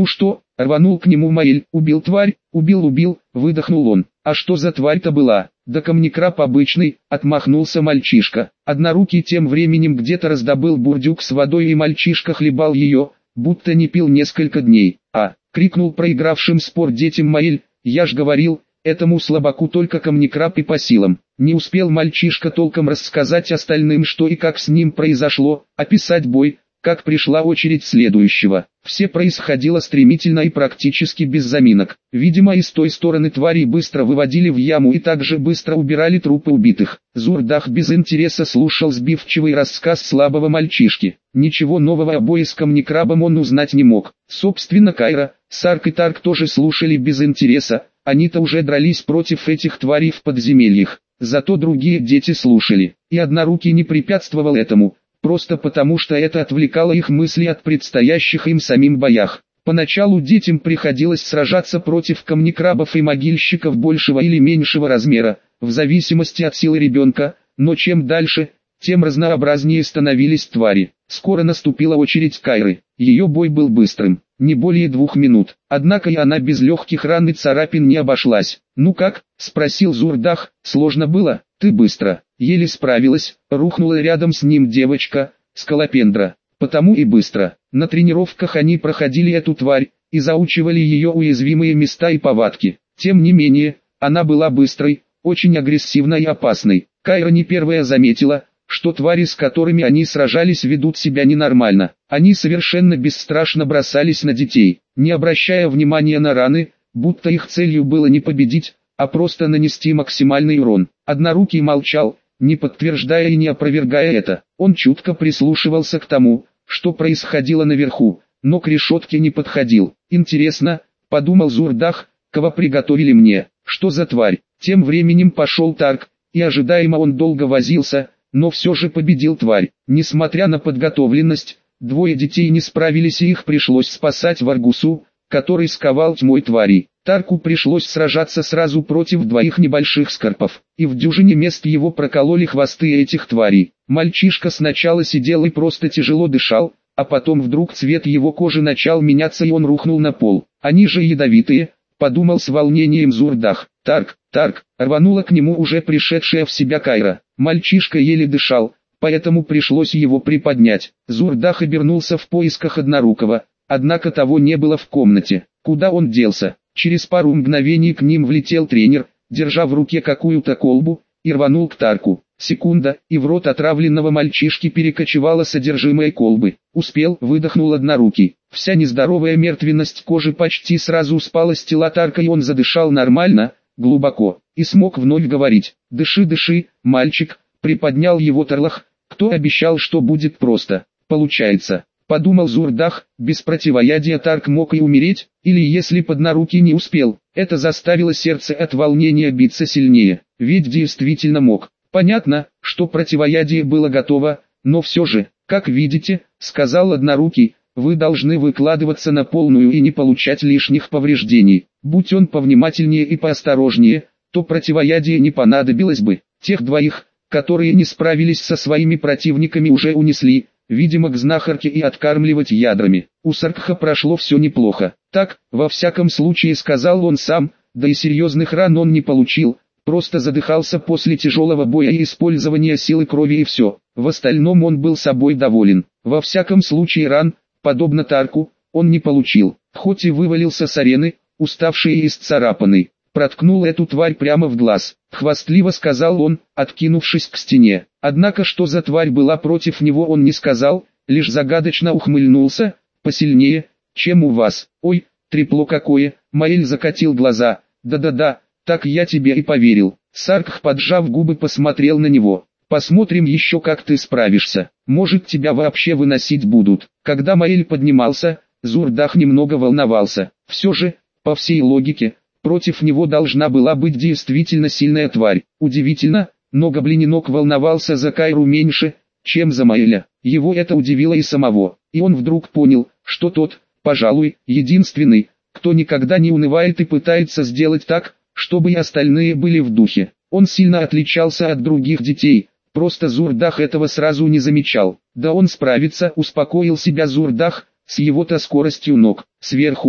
Рванул к нему Маэль. Убил тварь, убил, убил, выдохнул он. А что за тварь-то была? Да камнекраб обычный, отмахнулся мальчишка. Однорукий тем временем где-то раздобыл бурдюк с водой, и мальчишка хлебал ее, будто не пил несколько дней. А, крикнул проигравшим спор детям Маэль, я ж говорил, этому слабаку только камнекраб и по силам. Не успел мальчишка толком рассказать остальным, что и как с ним произошло, описать бой, как пришла очередь следующего. Все происходило стремительно и практически без заминок. Видимо, и с той стороны твари быстро выводили в яму и также быстро убирали трупы убитых. Зурдах без интереса слушал сбивчивый рассказ слабого мальчишки. Ничего нового о бое с камнекрабом он узнать не мог. Собственно, Кайра, Сарк и Тарк тоже слушали без интереса, они-то уже дрались против этих тварей в подземельях. Зато другие дети слушали, и Однорукий не препятствовал этому, просто потому что это отвлекало их мысли от предстоящих им самим боях. Поначалу детям приходилось сражаться против камнекрабов и могильщиков большего или меньшего размера, в зависимости от силы ребенка, но чем дальше, тем разнообразнее становились твари. Скоро наступила очередь Кайры. Ее бой был быстрым, не более двух минут, однако и она без легких ран и царапин не обошлась. «Ну как?» – спросил Зурдах. «Сложно было?» «Ты быстро, еле справилась», – рухнула рядом с ним девочка, Скалопендра. «Потому и быстро. На тренировках они проходили эту тварь и заучивали ее уязвимые места и повадки. Тем не менее, она была быстрой, очень агрессивной и опасной. Кайра не первая заметила, что твари, с которыми они сражались, ведут себя ненормально. Они совершенно бесстрашно бросались на детей, не обращая внимания на раны, будто их целью было не победить, а просто нанести максимальный урон. Однорукий молчал, не подтверждая и не опровергая это. Он чутко прислушивался к тому, что происходило наверху, но к решетке не подходил. «Интересно», — подумал Зурдах, — «кого приготовили мне? Что за тварь?» Тем временем пошел Тарк, и ожидаемо он долго возился, но все же победил тварь. Несмотря на подготовленность, двое детей не справились, и их пришлось спасать Варгусу, который сковал тьмой тварей. Тарку пришлось сражаться сразу против двоих небольших скорпов, и в дюжине мест его прокололи хвосты этих тварей. Мальчишка сначала сидел и просто тяжело дышал, а потом вдруг цвет его кожи начал меняться, и он рухнул на пол. «Они же ядовитые», — подумал с волнением Зурдах. «Тарк, Тарк!» — рванула к нему уже пришедшая в себя Кайра. Мальчишка еле дышал, поэтому пришлось его приподнять. Зурдах обернулся в поисках Однорукого, однако того не было в комнате. Куда он делся? Через пару мгновений к ним влетел тренер, держа в руке какую-то колбу, и рванул к Тарку. Секунда, и в рот отравленного мальчишки перекочевало содержимое колбы. «Успел», — выдохнул Однорукий. Вся нездоровая мертвенность кожи почти сразу спала с тела Тарка, и он задышал нормально, глубоко, и смог вновь говорить. «Дыши, дыши, мальчик», — приподнял его Тарлах. «Кто обещал, что будет просто? Получается». Подумал Зурдах, без противоядия Тарк мог и умереть, или если Однорукий не успел. Это заставило сердце от волнения биться сильнее, ведь действительно мог. Понятно, что противоядие было готово, но все же, как видите, сказал Однорукий, вы должны выкладываться на полную и не получать лишних повреждений. Будь он повнимательнее и поосторожнее, то противоядие не понадобилось бы. Тех двоих, которые не справились со своими противниками, уже унесли, видимо, к знахарке и откармливать ядрами. У Саркха прошло все неплохо. Так, во всяком случае, сказал он сам, да и серьезных ран он не получил, просто задыхался после тяжелого боя и использования силы крови, и все. В остальном он был собой доволен. Во всяком случае ран, подобно Тарку, он не получил, хоть и вывалился с арены, уставший и исцарапанный. Проткнул эту тварь прямо в глаз, хвастливо сказал он, откинувшись к стене. Однако что за тварь была против него, он не сказал, лишь загадочно ухмыльнулся. Посильнее, чем у вас. Ой, трепло какое. Маэль закатил глаза. Да-да-да, так я тебе и поверил. Саркх, поджав губы, посмотрел на него. Посмотрим еще, как ты справишься. Может, тебя вообще выносить будут. Когда Маэль поднимался, Зурдах немного волновался. Все же, по всей логике, против него должна была быть действительно сильная тварь. Удивительно, но гоблиненок волновался за Кайру меньше, чем за Маэля. Его это удивило и самого, и он вдруг понял, что тот, пожалуй, единственный, кто никогда не унывает и пытается сделать так, чтобы и остальные были в духе. Он сильно отличался от других детей, просто Зурдах этого сразу не замечал. Да он справится, успокоил себя Зурдах, с его-то скоростью ног. Сверху,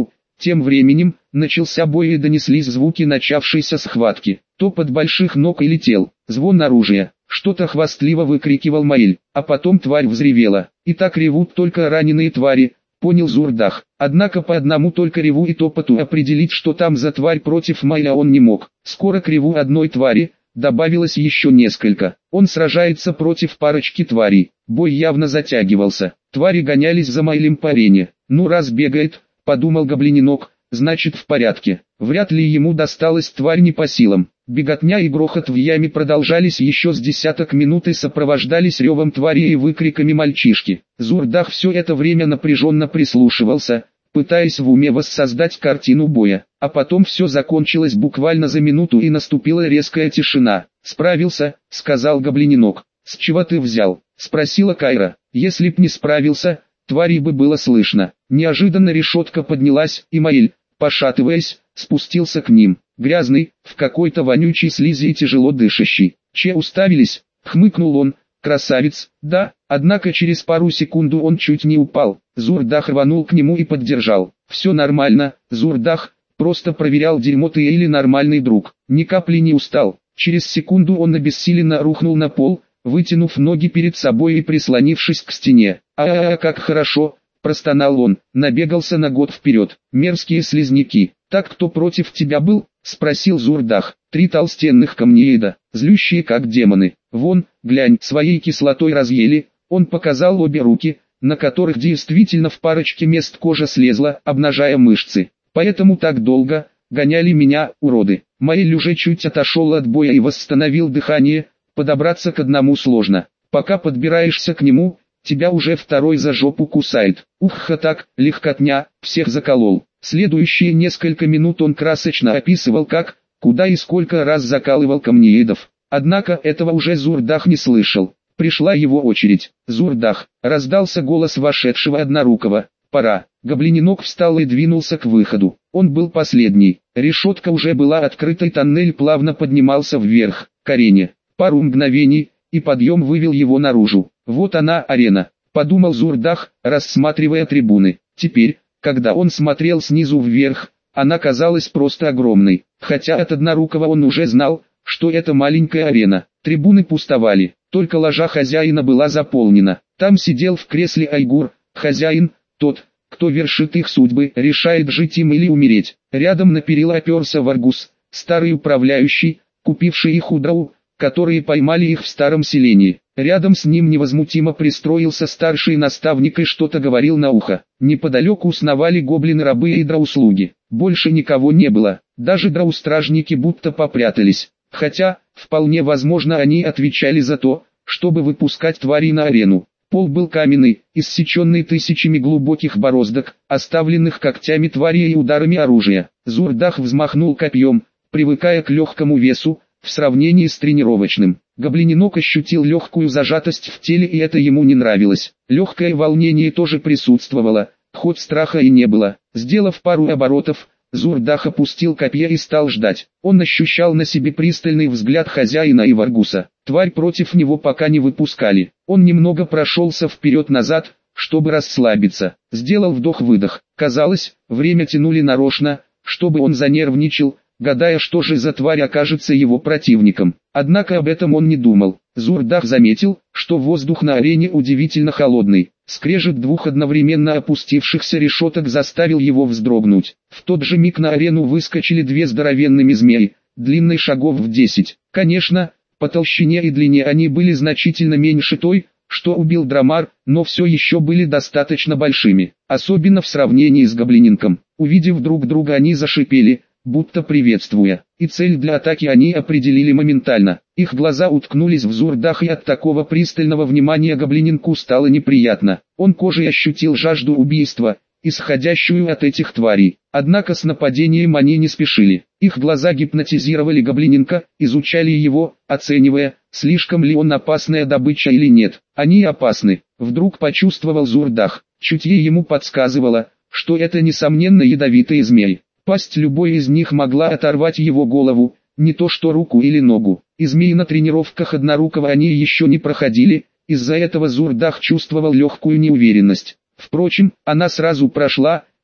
Тем временем, начался бой и донеслись звуки начавшейся схватки. Топот больших ног и летел, звон оружия, что-то хвастливо выкрикивал Маэль, а потом тварь взревела. И так ревут только раненые твари, понял Зурдах. Однако по одному только реву и топоту определить, что там за тварь против Маэля он не мог. Скоро к реву одной твари добавилось еще несколько. Он сражается против парочки тварей. Бой явно затягивался. Твари гонялись за Маэлем по арене. Ну раз бегает, подумал гоблиненок, значит в порядке. Вряд ли ему досталась тварь не по силам. Беготня и грохот в яме продолжались еще с десяток минут и сопровождались ревом твари и выкриками мальчишки. Зурдах все это время напряженно прислушивался, пытаясь в уме воссоздать картину боя. А потом все закончилось буквально за минуту и наступила резкая тишина. «Справился», — сказал гоблиненок. «С чего ты взял?» — спросила Кайра. «Если б не справился, твари бы было слышно». Неожиданно решетка поднялась, и Маэль, пошатываясь, спустился к ним. Грязный, в какой-то вонючей слизи и тяжело дышащий. «Че уставились?» — хмыкнул он. «Красавец, да?» Однако через пару секунд он чуть не упал. Зурдах рванул к нему и поддержал. «Все нормально, Зурдах, просто проверял, дерьмо ты или нормальный друг». Ни капли не устал. Через секунду он обессиленно рухнул на пол, вытянув ноги перед собой и прислонившись к стене. «А-а-а, как хорошо!» — простонал он, набегался на год вперед. «Мерзкие слизняки. Так кто против тебя был?» — спросил Зурдах. «Три толстенных камнееда, злющие как демоны. Вон, глянь, своей кислотой разъели». Он показал обе руки, на которых действительно в парочке мест кожа слезла, обнажая мышцы. «Поэтому так долго гоняли меня, уроды». Маэль уже чуть отошел от боя и восстановил дыхание, подобраться к одному сложно. Пока подбираешься к нему, тебя уже второй за жопу кусает. Ух-ха так, легкотня, всех заколол. Следующие несколько минут он красочно описывал как, куда и сколько раз закалывал камнеедов. Однако этого уже Зурдах не слышал. Пришла его очередь. «Зурдах!» — раздался голос вошедшего однорукого. «Пора». Гоблиненок встал и двинулся к выходу. Он был последний. Решетка уже была открыта и тоннель плавно поднимался вверх, к арене. Пару мгновений, и подъем вывел его наружу. «Вот она, арена», — подумал Зурдах, рассматривая трибуны. Теперь, когда он смотрел снизу вверх, она казалась просто огромной. Хотя от однорукого он уже знал, что это маленькая арена. Трибуны пустовали, только ложа хозяина была заполнена. Там сидел в кресле Айгур, хозяин, тот, кто вершит их судьбы, решает жить им или умереть. Рядом на перила оперся Варгус, старый управляющий, купивший их у драу, которые поймали их в старом селении. Рядом с ним невозмутимо пристроился старший наставник и что-то говорил на ухо. Неподалеку сновали гоблины-рабы и драу-слуги. Больше никого не было, даже драу-стражники будто попрятались. Хотя, вполне возможно, они отвечали за то, чтобы выпускать тварей на арену. Пол был каменный, иссеченный тысячами глубоких бороздок, оставленных когтями твари и ударами оружия. Зурдах взмахнул копьем, привыкая к легкому весу, в сравнении с тренировочным. Гоблиненок ощутил легкую зажатость в теле, и это ему не нравилось. Легкое волнение тоже присутствовало, хоть страха и не было. Сделав пару оборотов, Зурдах опустил копье и стал ждать. Он ощущал на себе пристальный взгляд хозяина и Варгуса. Тварь против него пока не выпускали. Он немного прошелся вперед-назад, чтобы расслабиться. Сделал вдох-выдох. Казалось, время тянули нарочно, чтобы он занервничал, гадая, что же за тварь окажется его противником. Однако об этом он не думал. Зурдах заметил, что воздух на арене удивительно холодный. Скрежет двух одновременно опустившихся решеток заставил его вздрогнуть. В тот же миг на арену выскочили две здоровенными змеи, длиной шагов в десять. Конечно, по толщине и длине они были значительно меньше той, что убил Драмар, но все еще были достаточно большими, особенно в сравнении с гоблиненком. Увидев друг друга, они зашипели, будто приветствуя, и цель для атаки они определили моментально. Их глаза уткнулись в Зурдах, и от такого пристального внимания гоблиненку стало неприятно. Он кожей ощутил жажду убийства, исходящую от этих тварей. Однако с нападением они не спешили. Их глаза гипнотизировали гоблиненка, изучали его, оценивая, слишком ли он опасная добыча или нет. Они опасны, вдруг почувствовал Зурдах. Чутье ему подсказывало, что это несомненно ядовитые змеи. Пасть любой из них могла оторвать его голову, не то что руку или ногу. И змеи на тренировках однорукого они еще не проходили, из-за этого Зурдах чувствовал легкую неуверенность. Впрочем, она сразу прошла,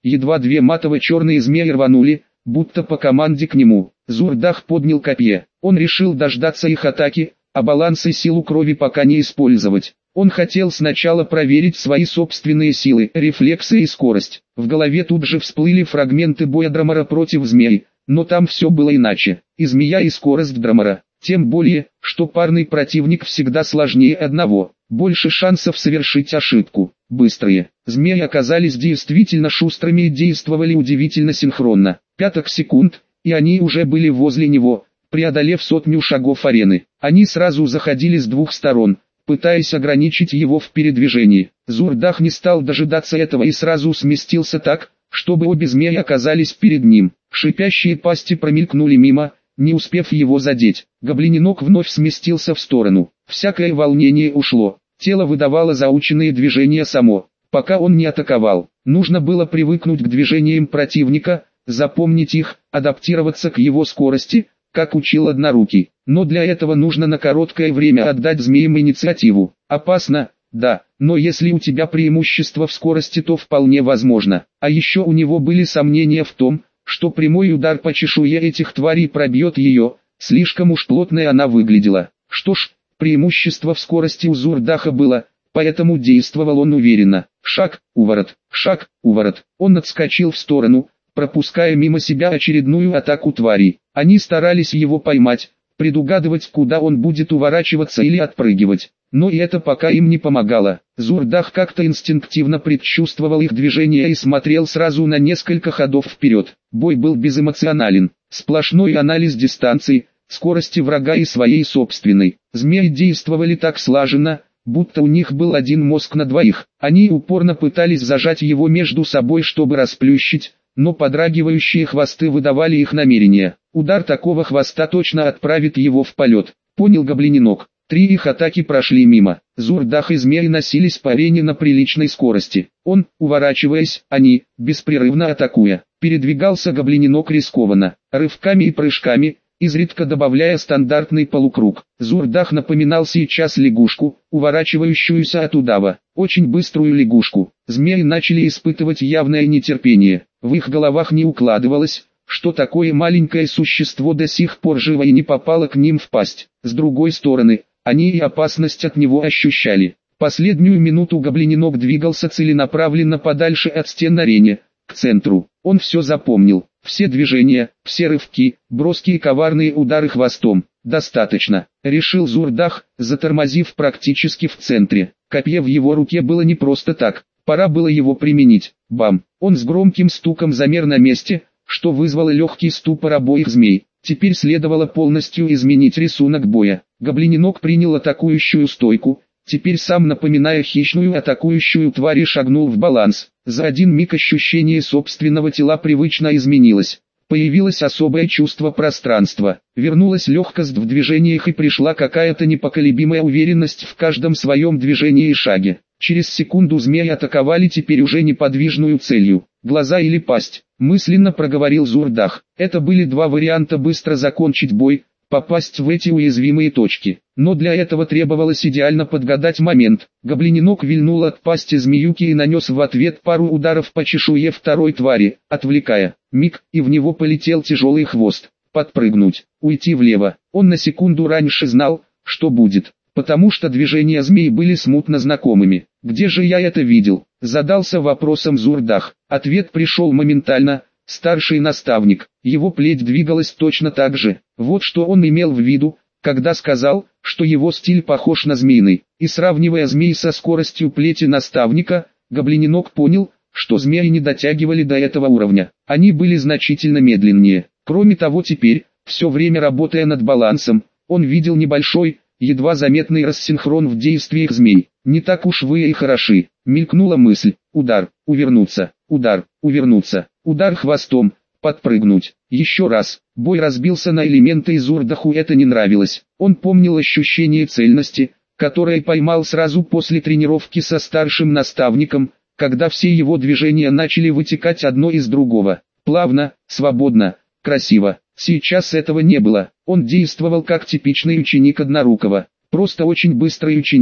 едва две матово-черные змеи рванули, будто по команде к нему. Зурдах поднял копье. Он решил дождаться их атаки, а баланс и силу крови пока не использовать. Он хотел сначала проверить свои собственные силы, рефлексы и скорость. В голове тут же всплыли фрагменты боя Драмара против змей, но там все было иначе. И змея, и скорость Драмара. Тем более, что парный противник всегда сложнее одного. Больше шансов совершить ошибку. Быстрые. Змеи оказались действительно шустрыми и действовали удивительно синхронно. Пяток секунд, и они уже были возле него, преодолев сотню шагов арены. Они сразу заходили с двух сторон, пытаясь ограничить его в передвижении. Зурдах не стал дожидаться этого и сразу сместился так, чтобы обе змеи оказались перед ним. Шипящие пасти промелькнули мимо, не успев его задеть. Гоблиненок вновь сместился в сторону. Всякое волнение ушло. Тело выдавало заученные движения само, пока он не атаковал. Нужно было привыкнуть к движениям противника, запомнить их, адаптироваться к его скорости, как учил Однорукий. Но для этого нужно на короткое время отдать змеям инициативу. Опасно, да, но если у тебя преимущество в скорости, то вполне возможно. А еще у него были сомнения в том, что прямой удар по чешуе этих тварей пробьет ее, слишком уж плотной она выглядела. Что ж, преимущество в скорости у Зурдаха было, поэтому действовал он уверенно. Шаг, уворот, шаг, уворот. Он отскочил в сторону, пропуская мимо себя очередную атаку тварей. Они старались его поймать, предугадывать, куда он будет уворачиваться или отпрыгивать. Но и это пока им не помогало. Зурдах как-то инстинктивно предчувствовал их движение и смотрел сразу на несколько ходов вперед. Бой был безэмоционален. Сплошной анализ дистанции, скорости врага и своей собственной. Змеи действовали так слаженно, будто у них был один мозг на двоих. Они упорно пытались зажать его между собой, чтобы расплющить, но подрагивающие хвосты выдавали их намерения. Удар такого хвоста точно отправит его в полет. Понял гоблиненок. Три их атаки прошли мимо. Зурдах и змеи носились по арене на приличной скорости. Он, уворачиваясь, они, беспрерывно атакуя. Передвигался гоблиненок рискованно, рывками и прыжками, изредка добавляя стандартный полукруг. Зурдах напоминал сейчас лягушку, уворачивающуюся от удава. Очень быструю лягушку. Змеи начали испытывать явное нетерпение. В их головах не укладывалось, что такое маленькое существо до сих пор живо и не попало к ним в пасть. С другой стороны, они и опасность от него ощущали. Последнюю минуту гоблиненок двигался целенаправленно подальше от стен на арене, к центру. Он все запомнил. Все движения, все рывки, броски и коварные удары хвостом. Достаточно, решил Зурдах, затормозив практически в центре. Копье в его руке было не просто так. Пора было его применить. Бам! Он с громким стуком замер на месте, что вызвало легкий ступор обоих змей. Теперь следовало полностью изменить рисунок боя. Гоблиненок принял атакующую стойку, теперь сам, напоминая хищную атакующую тварь, шагнул в баланс. За один миг ощущение собственного тела привычно изменилось. Появилось особое чувство пространства, вернулась легкость в движениях и пришла какая-то непоколебимая уверенность в каждом своем движении и шаге. Через секунду змеи атаковали теперь уже неподвижную целью. Глаза или пасть, мысленно проговорил Зурдах. Это были два варианта быстро закончить бой, попасть в эти уязвимые точки. Но для этого требовалось идеально подгадать момент. Гоблиненок вильнул от пасти змеюки и нанес в ответ пару ударов по чешуе второй твари, отвлекая. Миг, и в него полетел тяжелый хвост. Подпрыгнуть, уйти влево. Он на секунду раньше знал, что будет, потому что движения змей были смутно знакомыми. «Где же я это видел?» — задался вопросом Зурдах. Ответ пришел моментально. Старший наставник. Его плеть двигалась точно так же. Вот что он имел в виду, когда сказал, что его стиль похож на змеиный. И сравнивая змей со скоростью плети наставника, гоблиненок понял, что змеи не дотягивали до этого уровня. Они были значительно медленнее. Кроме того, теперь, все время работая над балансом, он видел небольшой, едва заметный рассинхрон в действиях змей. «Не так уж вы и хороши», — мелькнула мысль. Удар, увернуться, удар, увернуться, удар хвостом, подпрыгнуть. Еще раз. Бой разбился на элементы, и Зурдаху это не нравилось. Он помнил ощущение цельности, которое поймал сразу после тренировки со старшим наставником, когда все его движения начали вытекать одно из другого. Плавно, свободно, красиво. Сейчас этого не было. Он действовал как типичный ученик Однорукого. Просто очень быстрый ученик.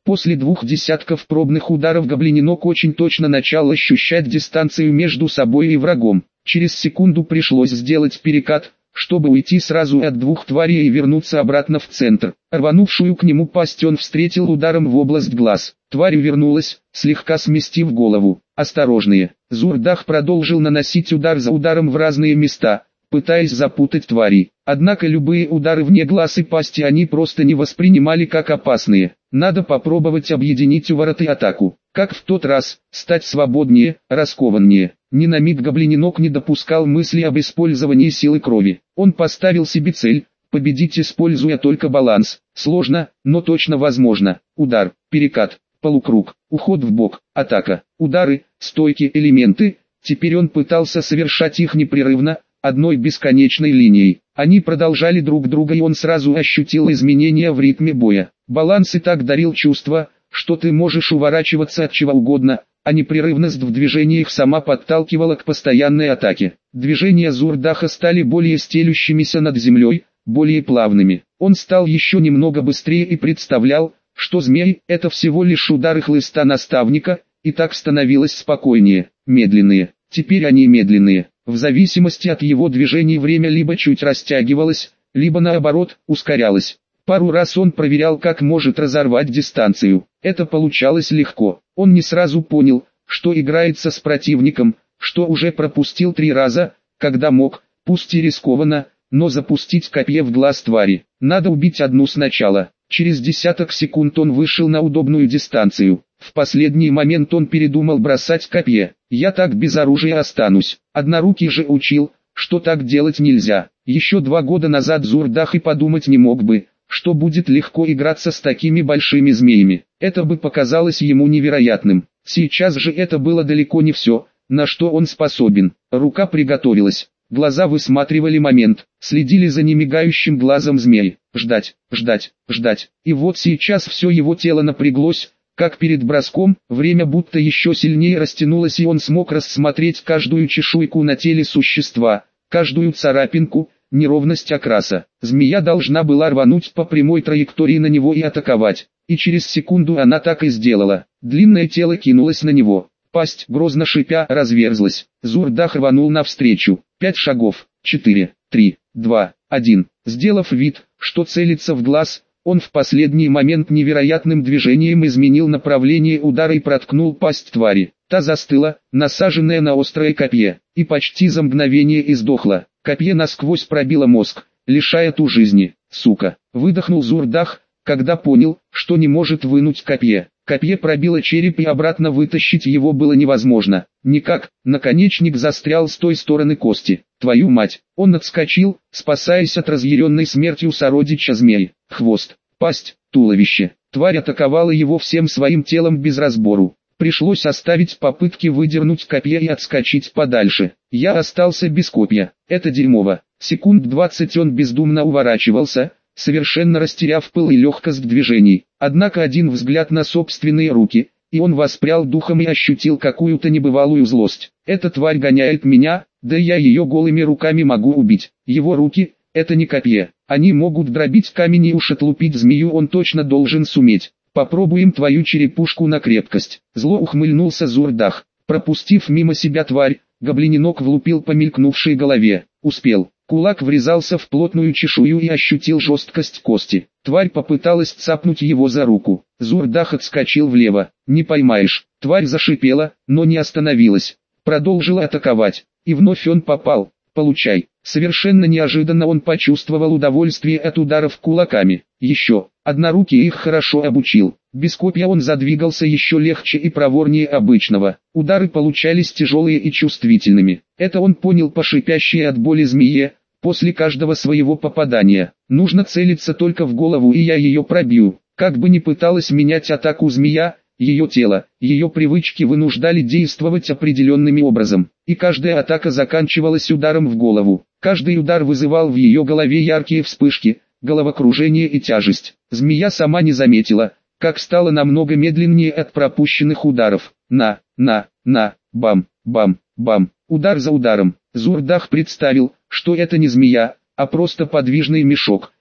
После двух десятков пробных ударов гоблиненок очень точно начал ощущать дистанцию между собой и врагом. Через секунду пришлось сделать перекат, чтобы уйти сразу от двух тварей и вернуться обратно в центр. Рванувшую к нему пасть он встретил ударом в область глаз. Тварь вернулась, слегка сместив голову. «Осторожнее!» Зурдах продолжил наносить удар за ударом в разные места, пытаясь запутать твари. Однако любые удары вне глаз и пасти они просто не воспринимали как опасные. Надо попробовать объединить уворот и атаку. Как в тот раз, стать свободнее, раскованнее. Ни на миг гоблиненок не допускал мысли об использовании силы крови. Он поставил себе цель – победить, используя только баланс. Сложно, но точно возможно. Удар, перекат, полукруг, уход в бок, атака, удары, стойки, элементы. Теперь он пытался совершать их непрерывно, одной бесконечной линией. Они продолжали друг друга, и он сразу ощутил изменения в ритме боя. Баланс и так дарил чувство, что ты можешь уворачиваться от чего угодно, а непрерывность в движениях сама подталкивала к постоянной атаке. Движения Зурдаха стали более стелющимися над землей, более плавными. Он стал еще немного быстрее и представлял, что змей – это всего лишь удары хлыста наставника, и так становилось спокойнее. Медленные. Теперь они медленные. В зависимости от его движений время либо чуть растягивалось, либо наоборот, ускорялось. Пару раз он проверял, как может разорвать дистанцию. Это получалось легко. Он не сразу понял, что играется с противником, что уже пропустил три раза, когда мог, пусть и рискованно, но запустить копье в глаз твари. Надо убить одну сначала. Через десяток секунд он вышел на удобную дистанцию. В последний момент он передумал бросать копье. «Я так без оружия останусь». Однорукий же учил, что так делать нельзя. Еще два года назад Зурдах и подумать не мог бы, что будет легко играться с такими большими змеями. Это бы показалось ему невероятным. Сейчас же это было далеко не все, на что он способен. Рука приготовилась. Глаза высматривали момент, следили за немигающим глазом змеи. Ждать, ждать, ждать. И вот сейчас все его тело напряглось, как перед броском, время будто еще сильнее растянулось, и он смог рассмотреть каждую чешуйку на теле существа, каждую царапинку, неровность окраса. Змея должна была рвануть по прямой траектории на него и атаковать, и через секунду она так и сделала. Длинное тело кинулось на него, пасть, грозно шипя, разверзлась. Зурдах рванул навстречу. Пять шагов, четыре, три, два, один. Сделав вид, что целится в глаз, он в последний момент невероятным движением изменил направление удара и проткнул пасть твари. Та застыла, насаженная на острое копье, и почти за мгновение издохла. Копье насквозь пробило мозг, лишая ту жизни. «Сука!» — выдохнул Зурдах, когда понял, что не может вынуть копье. Копье пробило череп, и обратно вытащить его было невозможно. Никак, наконечник застрял с той стороны кости. «Твою мать!» Он отскочил, спасаясь от разъяренной смертью сородича змей. Хвост, пасть, туловище. Тварь атаковала его всем своим телом без разбору. Пришлось оставить попытки выдернуть копье и отскочить подальше. Я остался без копья. Это дерьмово. Секунд двадцать он бездумно уворачивался, совершенно растеряв пыл и легкость движений. Однако один взгляд на собственные руки, и он воспрял духом и ощутил какую-то небывалую злость. Эта тварь гоняет меня, да я ее голыми руками могу убить. Его руки — это не копье. Они могут дробить камень, и уж отлупить змею он точно должен суметь. Попробуем твою черепушку на крепкость. Зло ухмыльнулся Зурдах. Пропустив мимо себя тварь, гоблиненок влупил по мелькнувшей голове. Успел. Кулак врезался в плотную чешую и ощутил жесткость кости. Тварь попыталась цапнуть его за руку. Зурдах отскочил влево. «Не поймаешь». Тварь зашипела, но не остановилась. Продолжила атаковать. И вновь он попал. «Получай». Совершенно неожиданно он почувствовал удовольствие от ударов кулаками. Еще. Однорукий их хорошо обучил. Без копья он задвигался еще легче и проворнее обычного. Удары получались тяжелые и чувствительными. Это он понял по шипящей от боли змее, после каждого своего попадания. Нужно целиться только в голову, и я ее пробью. Как бы ни пыталась менять атаку змея, ее тело, ее привычки вынуждали действовать определенным образом. И каждая атака заканчивалась ударом в голову. Каждый удар вызывал в ее голове яркие вспышки, головокружение и тяжесть. Змея сама не заметила, как стало намного медленнее от пропущенных ударов. На, на, на, бам, бам, бам. Удар за ударом. Зурдах представил, что это не змея, а просто подвижный мешок,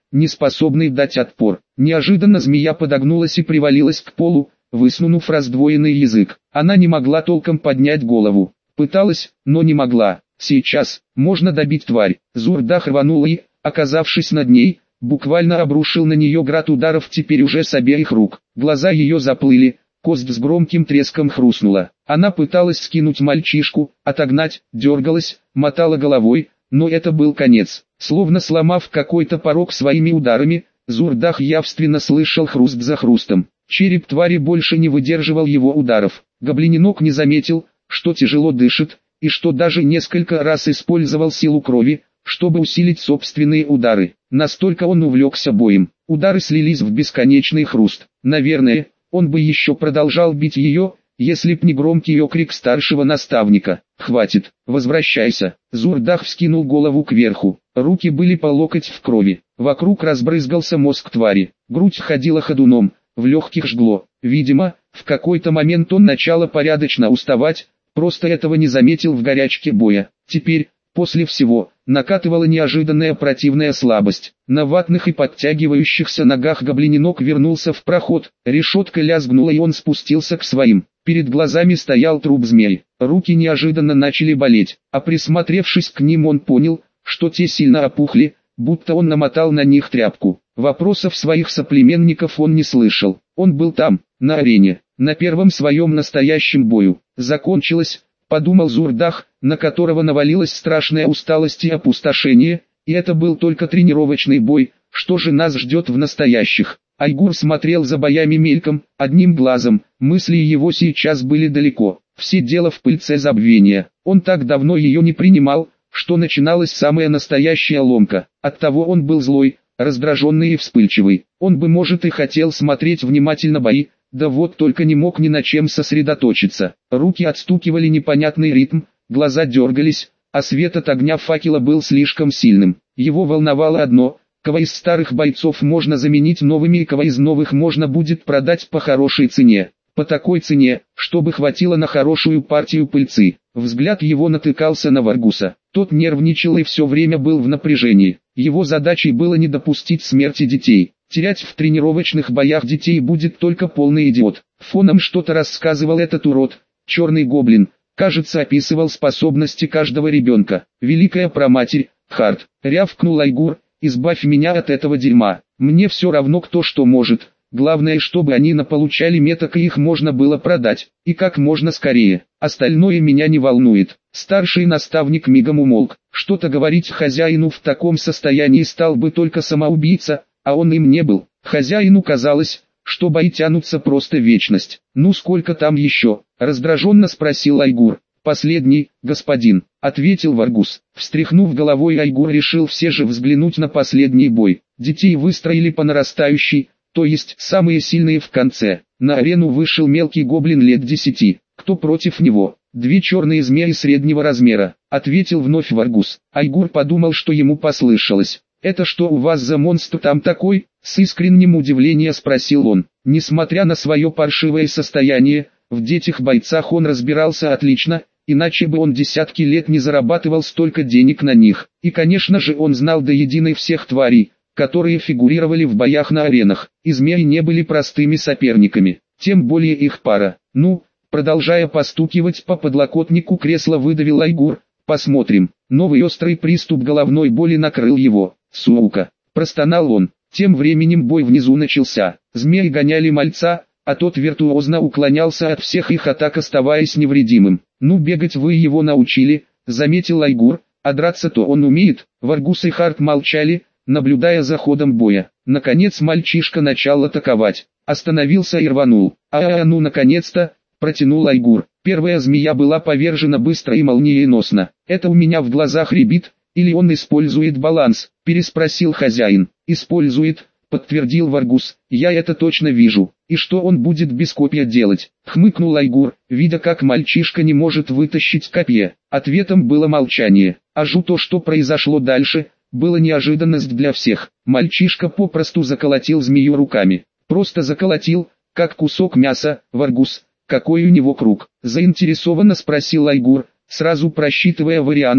не способный дать отпор. Неожиданно змея подогнулась и привалилась к полу, высунув раздвоенный язык. Она не могла толком поднять голову. Пыталась, но не могла. Сейчас, можно добить тварь. Зурдах рванул и, оказавшись над ней, буквально обрушил на нее град ударов теперь уже с обеих рук. Глаза ее заплыли, кость с громким треском хрустнула. Она пыталась скинуть мальчишку, отогнать, дергалась, мотала головой, но это был конец. Словно сломав какой-то порог своими ударами, Зурдах явственно слышал хруст за хрустом. Череп твари больше не выдерживал его ударов. Гоблиненок не заметил, что тяжело дышит, и что даже несколько раз использовал силу крови, чтобы усилить собственные удары. Настолько он увлекся боем. Удары слились в бесконечный хруст. Наверное, он бы еще продолжал бить ее, если б не громкий окрик старшего наставника. «Хватит, возвращайся!» Зурдах вскинул голову кверху. Руки были по локоть в крови. Вокруг разбрызгался мозг твари. Грудь ходила ходуном, в легких жгло. Видимо, в какой-то момент он начал порядочно уставать, просто этого не заметил в горячке боя. Теперь, после всего, накатывала неожиданная противная слабость. На ватных и подтягивающихся ногах гоблиненок вернулся в проход, решетка лязгнула и он спустился к своим. Перед глазами стоял труп змей. Руки неожиданно начали болеть, а присмотревшись к ним он понял, что те сильно опухли, будто он намотал на них тряпку. Вопросов своих соплеменников он не слышал. Он был там, на арене, на первом своем настоящем бою. Закончилось, подумал Зурдах, на которого навалилась страшная усталость и опустошение, и это был только тренировочный бой. Что же нас ждет в настоящих? Айгур смотрел за боями мельком, одним глазом, мысли его сейчас были далеко. Все дело в пыльце забвения. Он так давно ее не принимал, что начиналась самая настоящая ломка. Оттого он был злой, раздраженный и вспыльчивый. Он бы, может, и хотел смотреть внимательно бои, да вот только не мог ни на чем сосредоточиться. Руки отстукивали непонятный ритм, глаза дергались, а свет от огня факела был слишком сильным. Его волновало одно: кого из старых бойцов можно заменить новыми и кого из новых можно будет продать по хорошей цене. По такой цене, чтобы хватило на хорошую партию пыльцы. Взгляд его натыкался на Варгуса. Тот нервничал и все время был в напряжении. Его задачей было не допустить смерти детей. Терять в тренировочных боях детей будет только полный идиот. Фоном что-то рассказывал этот урод. Черный гоблин, кажется, описывал способности каждого ребенка. Великая праматерь, Харт, рявкнул Айгур, избавь меня от этого дерьма. Мне все равно кто что может. Главное, чтобы они наполучали меток и их можно было продать, и как можно скорее. Остальное меня не волнует. Старший наставник мигом умолк. Что-то говорить хозяину в таком состоянии стал бы только самоубийца, а он им не был. Хозяину казалось, что бои тянутся просто вечность. «Ну сколько там еще?» — раздраженно спросил Айгур. «Последний, господин», — ответил Варгус. Встряхнув головой, Айгур решил все же взглянуть на последний бой. Детей выстроили по нарастающей, то есть самые сильные в конце. На арену вышел мелкий гоблин лет десяти. Кто против него? Две черные змеи среднего размера, ответил вновь Варгус. Айгур подумал, что ему послышалось. «Это что у вас за монстр там такой?» С искренним удивлением спросил он. Несмотря на свое паршивое состояние, в детях-бойцах он разбирался отлично, иначе бы он десятки лет не зарабатывал столько денег на них. И конечно же он знал до единой всех тварей, которые фигурировали в боях на аренах, и змеи не были простыми соперниками, тем более их пара. «Ну», продолжая постукивать по подлокотнику кресла, выдавил Айгур, «посмотрим». Новый острый приступ головной боли накрыл его. «Сука!» – простонал он. Тем временем бой внизу начался. Змеи гоняли мальца, а тот виртуозно уклонялся от всех их атак, оставаясь невредимым. «Ну бегать вы его научили», – заметил Айгур, «а драться-то он умеет». Варгус и Харт молчали, наблюдая за ходом боя. Наконец мальчишка начал атаковать. Остановился и рванул. «А-а-а, ну наконец-то!» – протянул Айгур. Первая змея была повержена быстро и молниеносно. «Это у меня в глазах рябит, или он использует баланс?» – переспросил хозяин. «Использует», – подтвердил Варгус. «Я это точно вижу. И что он будет без копья делать?» – хмыкнул Айгур, видя, как мальчишка не может вытащить копье. Ответом было молчание. А жу то, что произошло дальше, было неожиданность для всех. Мальчишка попросту заколотил змею руками. Просто заколотил, как кусок мяса. «Варгус, какой у него круг?» – заинтересованно спросил Айгур, сразу просчитывая варианты.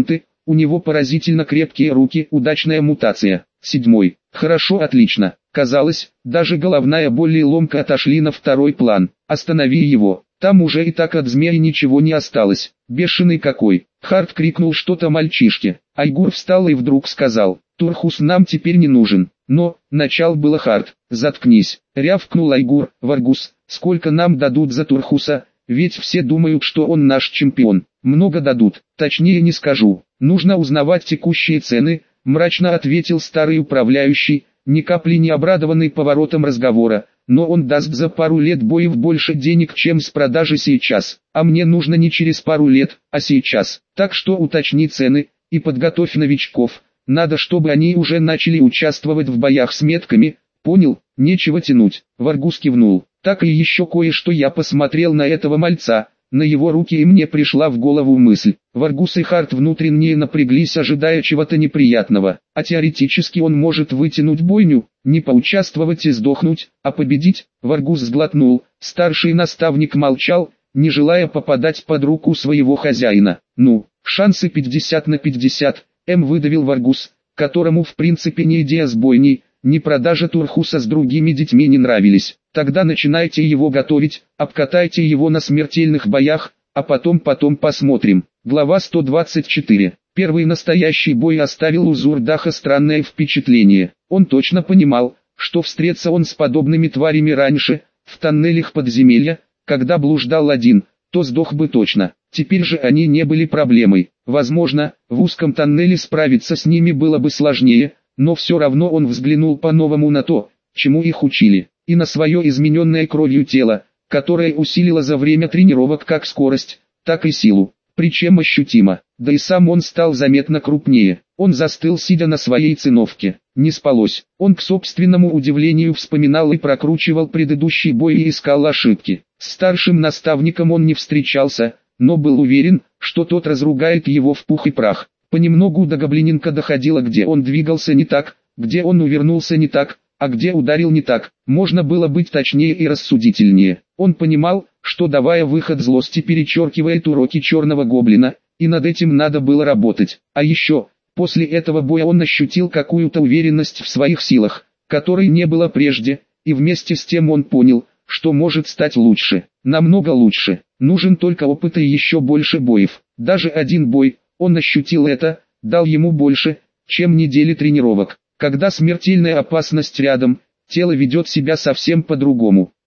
У него поразительно крепкие руки, удачная мутация. Седьмой. Хорошо, отлично. Казалось, даже головная боль и ломка отошли на второй план. Останови его. Там уже и так от змеи ничего не осталось. Бешеный какой. Харт крикнул что-то мальчишке. Айгур встал и вдруг сказал: «Турхус нам теперь не нужен». Но, начал было Харт. «Заткнись», рявкнул Айгур. «Варгус, сколько нам дадут за Турхуса? Ведь все думают, что он наш чемпион». «Много дадут, точнее не скажу. Нужно узнавать текущие цены», мрачно ответил старый управляющий, ни капли не обрадованный поворотом разговора. «Но он даст за пару лет боев больше денег, чем с продажи сейчас. А мне нужно не через пару лет, а сейчас. Так что уточни цены и подготовь новичков. Надо, чтобы они уже начали участвовать в боях с метками. Понял? Нечего тянуть». Варгус кивнул. «Так и еще кое-что. Я посмотрел на этого мальца, на его руки, и мне пришла в голову мысль». Варгус и Харт внутренне напряглись, ожидая чего-то неприятного. А теоретически он может вытянуть бойню, не поучаствовать и сдохнуть, а победить. Варгус сглотнул. Старший наставник молчал, не желая попадать под руку своего хозяина. «Ну, шансы пятьдесят на пятьдесят, М выдавил Варгус, которому в принципе ни идея с бойней, ни продажа Турхуса с другими детьми не нравились. «Тогда начинайте его готовить, обкатайте его на смертельных боях, а потом потом посмотрим». Глава сто двадцать четыре. Первый настоящий бой оставил у Зурдаха странное впечатление. Он точно понимал, что встретиться он с подобными тварями раньше, в тоннелях подземелья, когда блуждал один, то сдох бы точно. Теперь же они не были проблемой. Возможно, в узком тоннеле справиться с ними было бы сложнее, но все равно он взглянул по-новому на то, чему их учили, и на свое измененное кровью тело, которое усилило за время тренировок как скорость, так и силу, причем ощутимо. Да и сам он стал заметно крупнее. Он застыл, сидя на своей циновке. Не спалось. Он к собственному удивлению вспоминал и прокручивал предыдущий бой и искал ошибки. С старшим наставником он не встречался, но был уверен, что тот разругает его в пух и прах. Понемногу до Гоблиненко доходило, где он двигался не так, где он увернулся не так, а где ударил не так. Можно было быть точнее и рассудительнее. Он понимал, что давая выход злости перечеркивает уроки черного гоблина, и над этим надо было работать. А еще, после этого боя он ощутил какую-то уверенность в своих силах, которой не было прежде, и вместе с тем он понял, что может стать лучше, намного лучше. Нужен только опыт и еще больше боев. Даже один бой, он ощутил это, дал ему больше, чем недели тренировок. Когда смертельная опасность рядом, тело ведет себя совсем по-другому.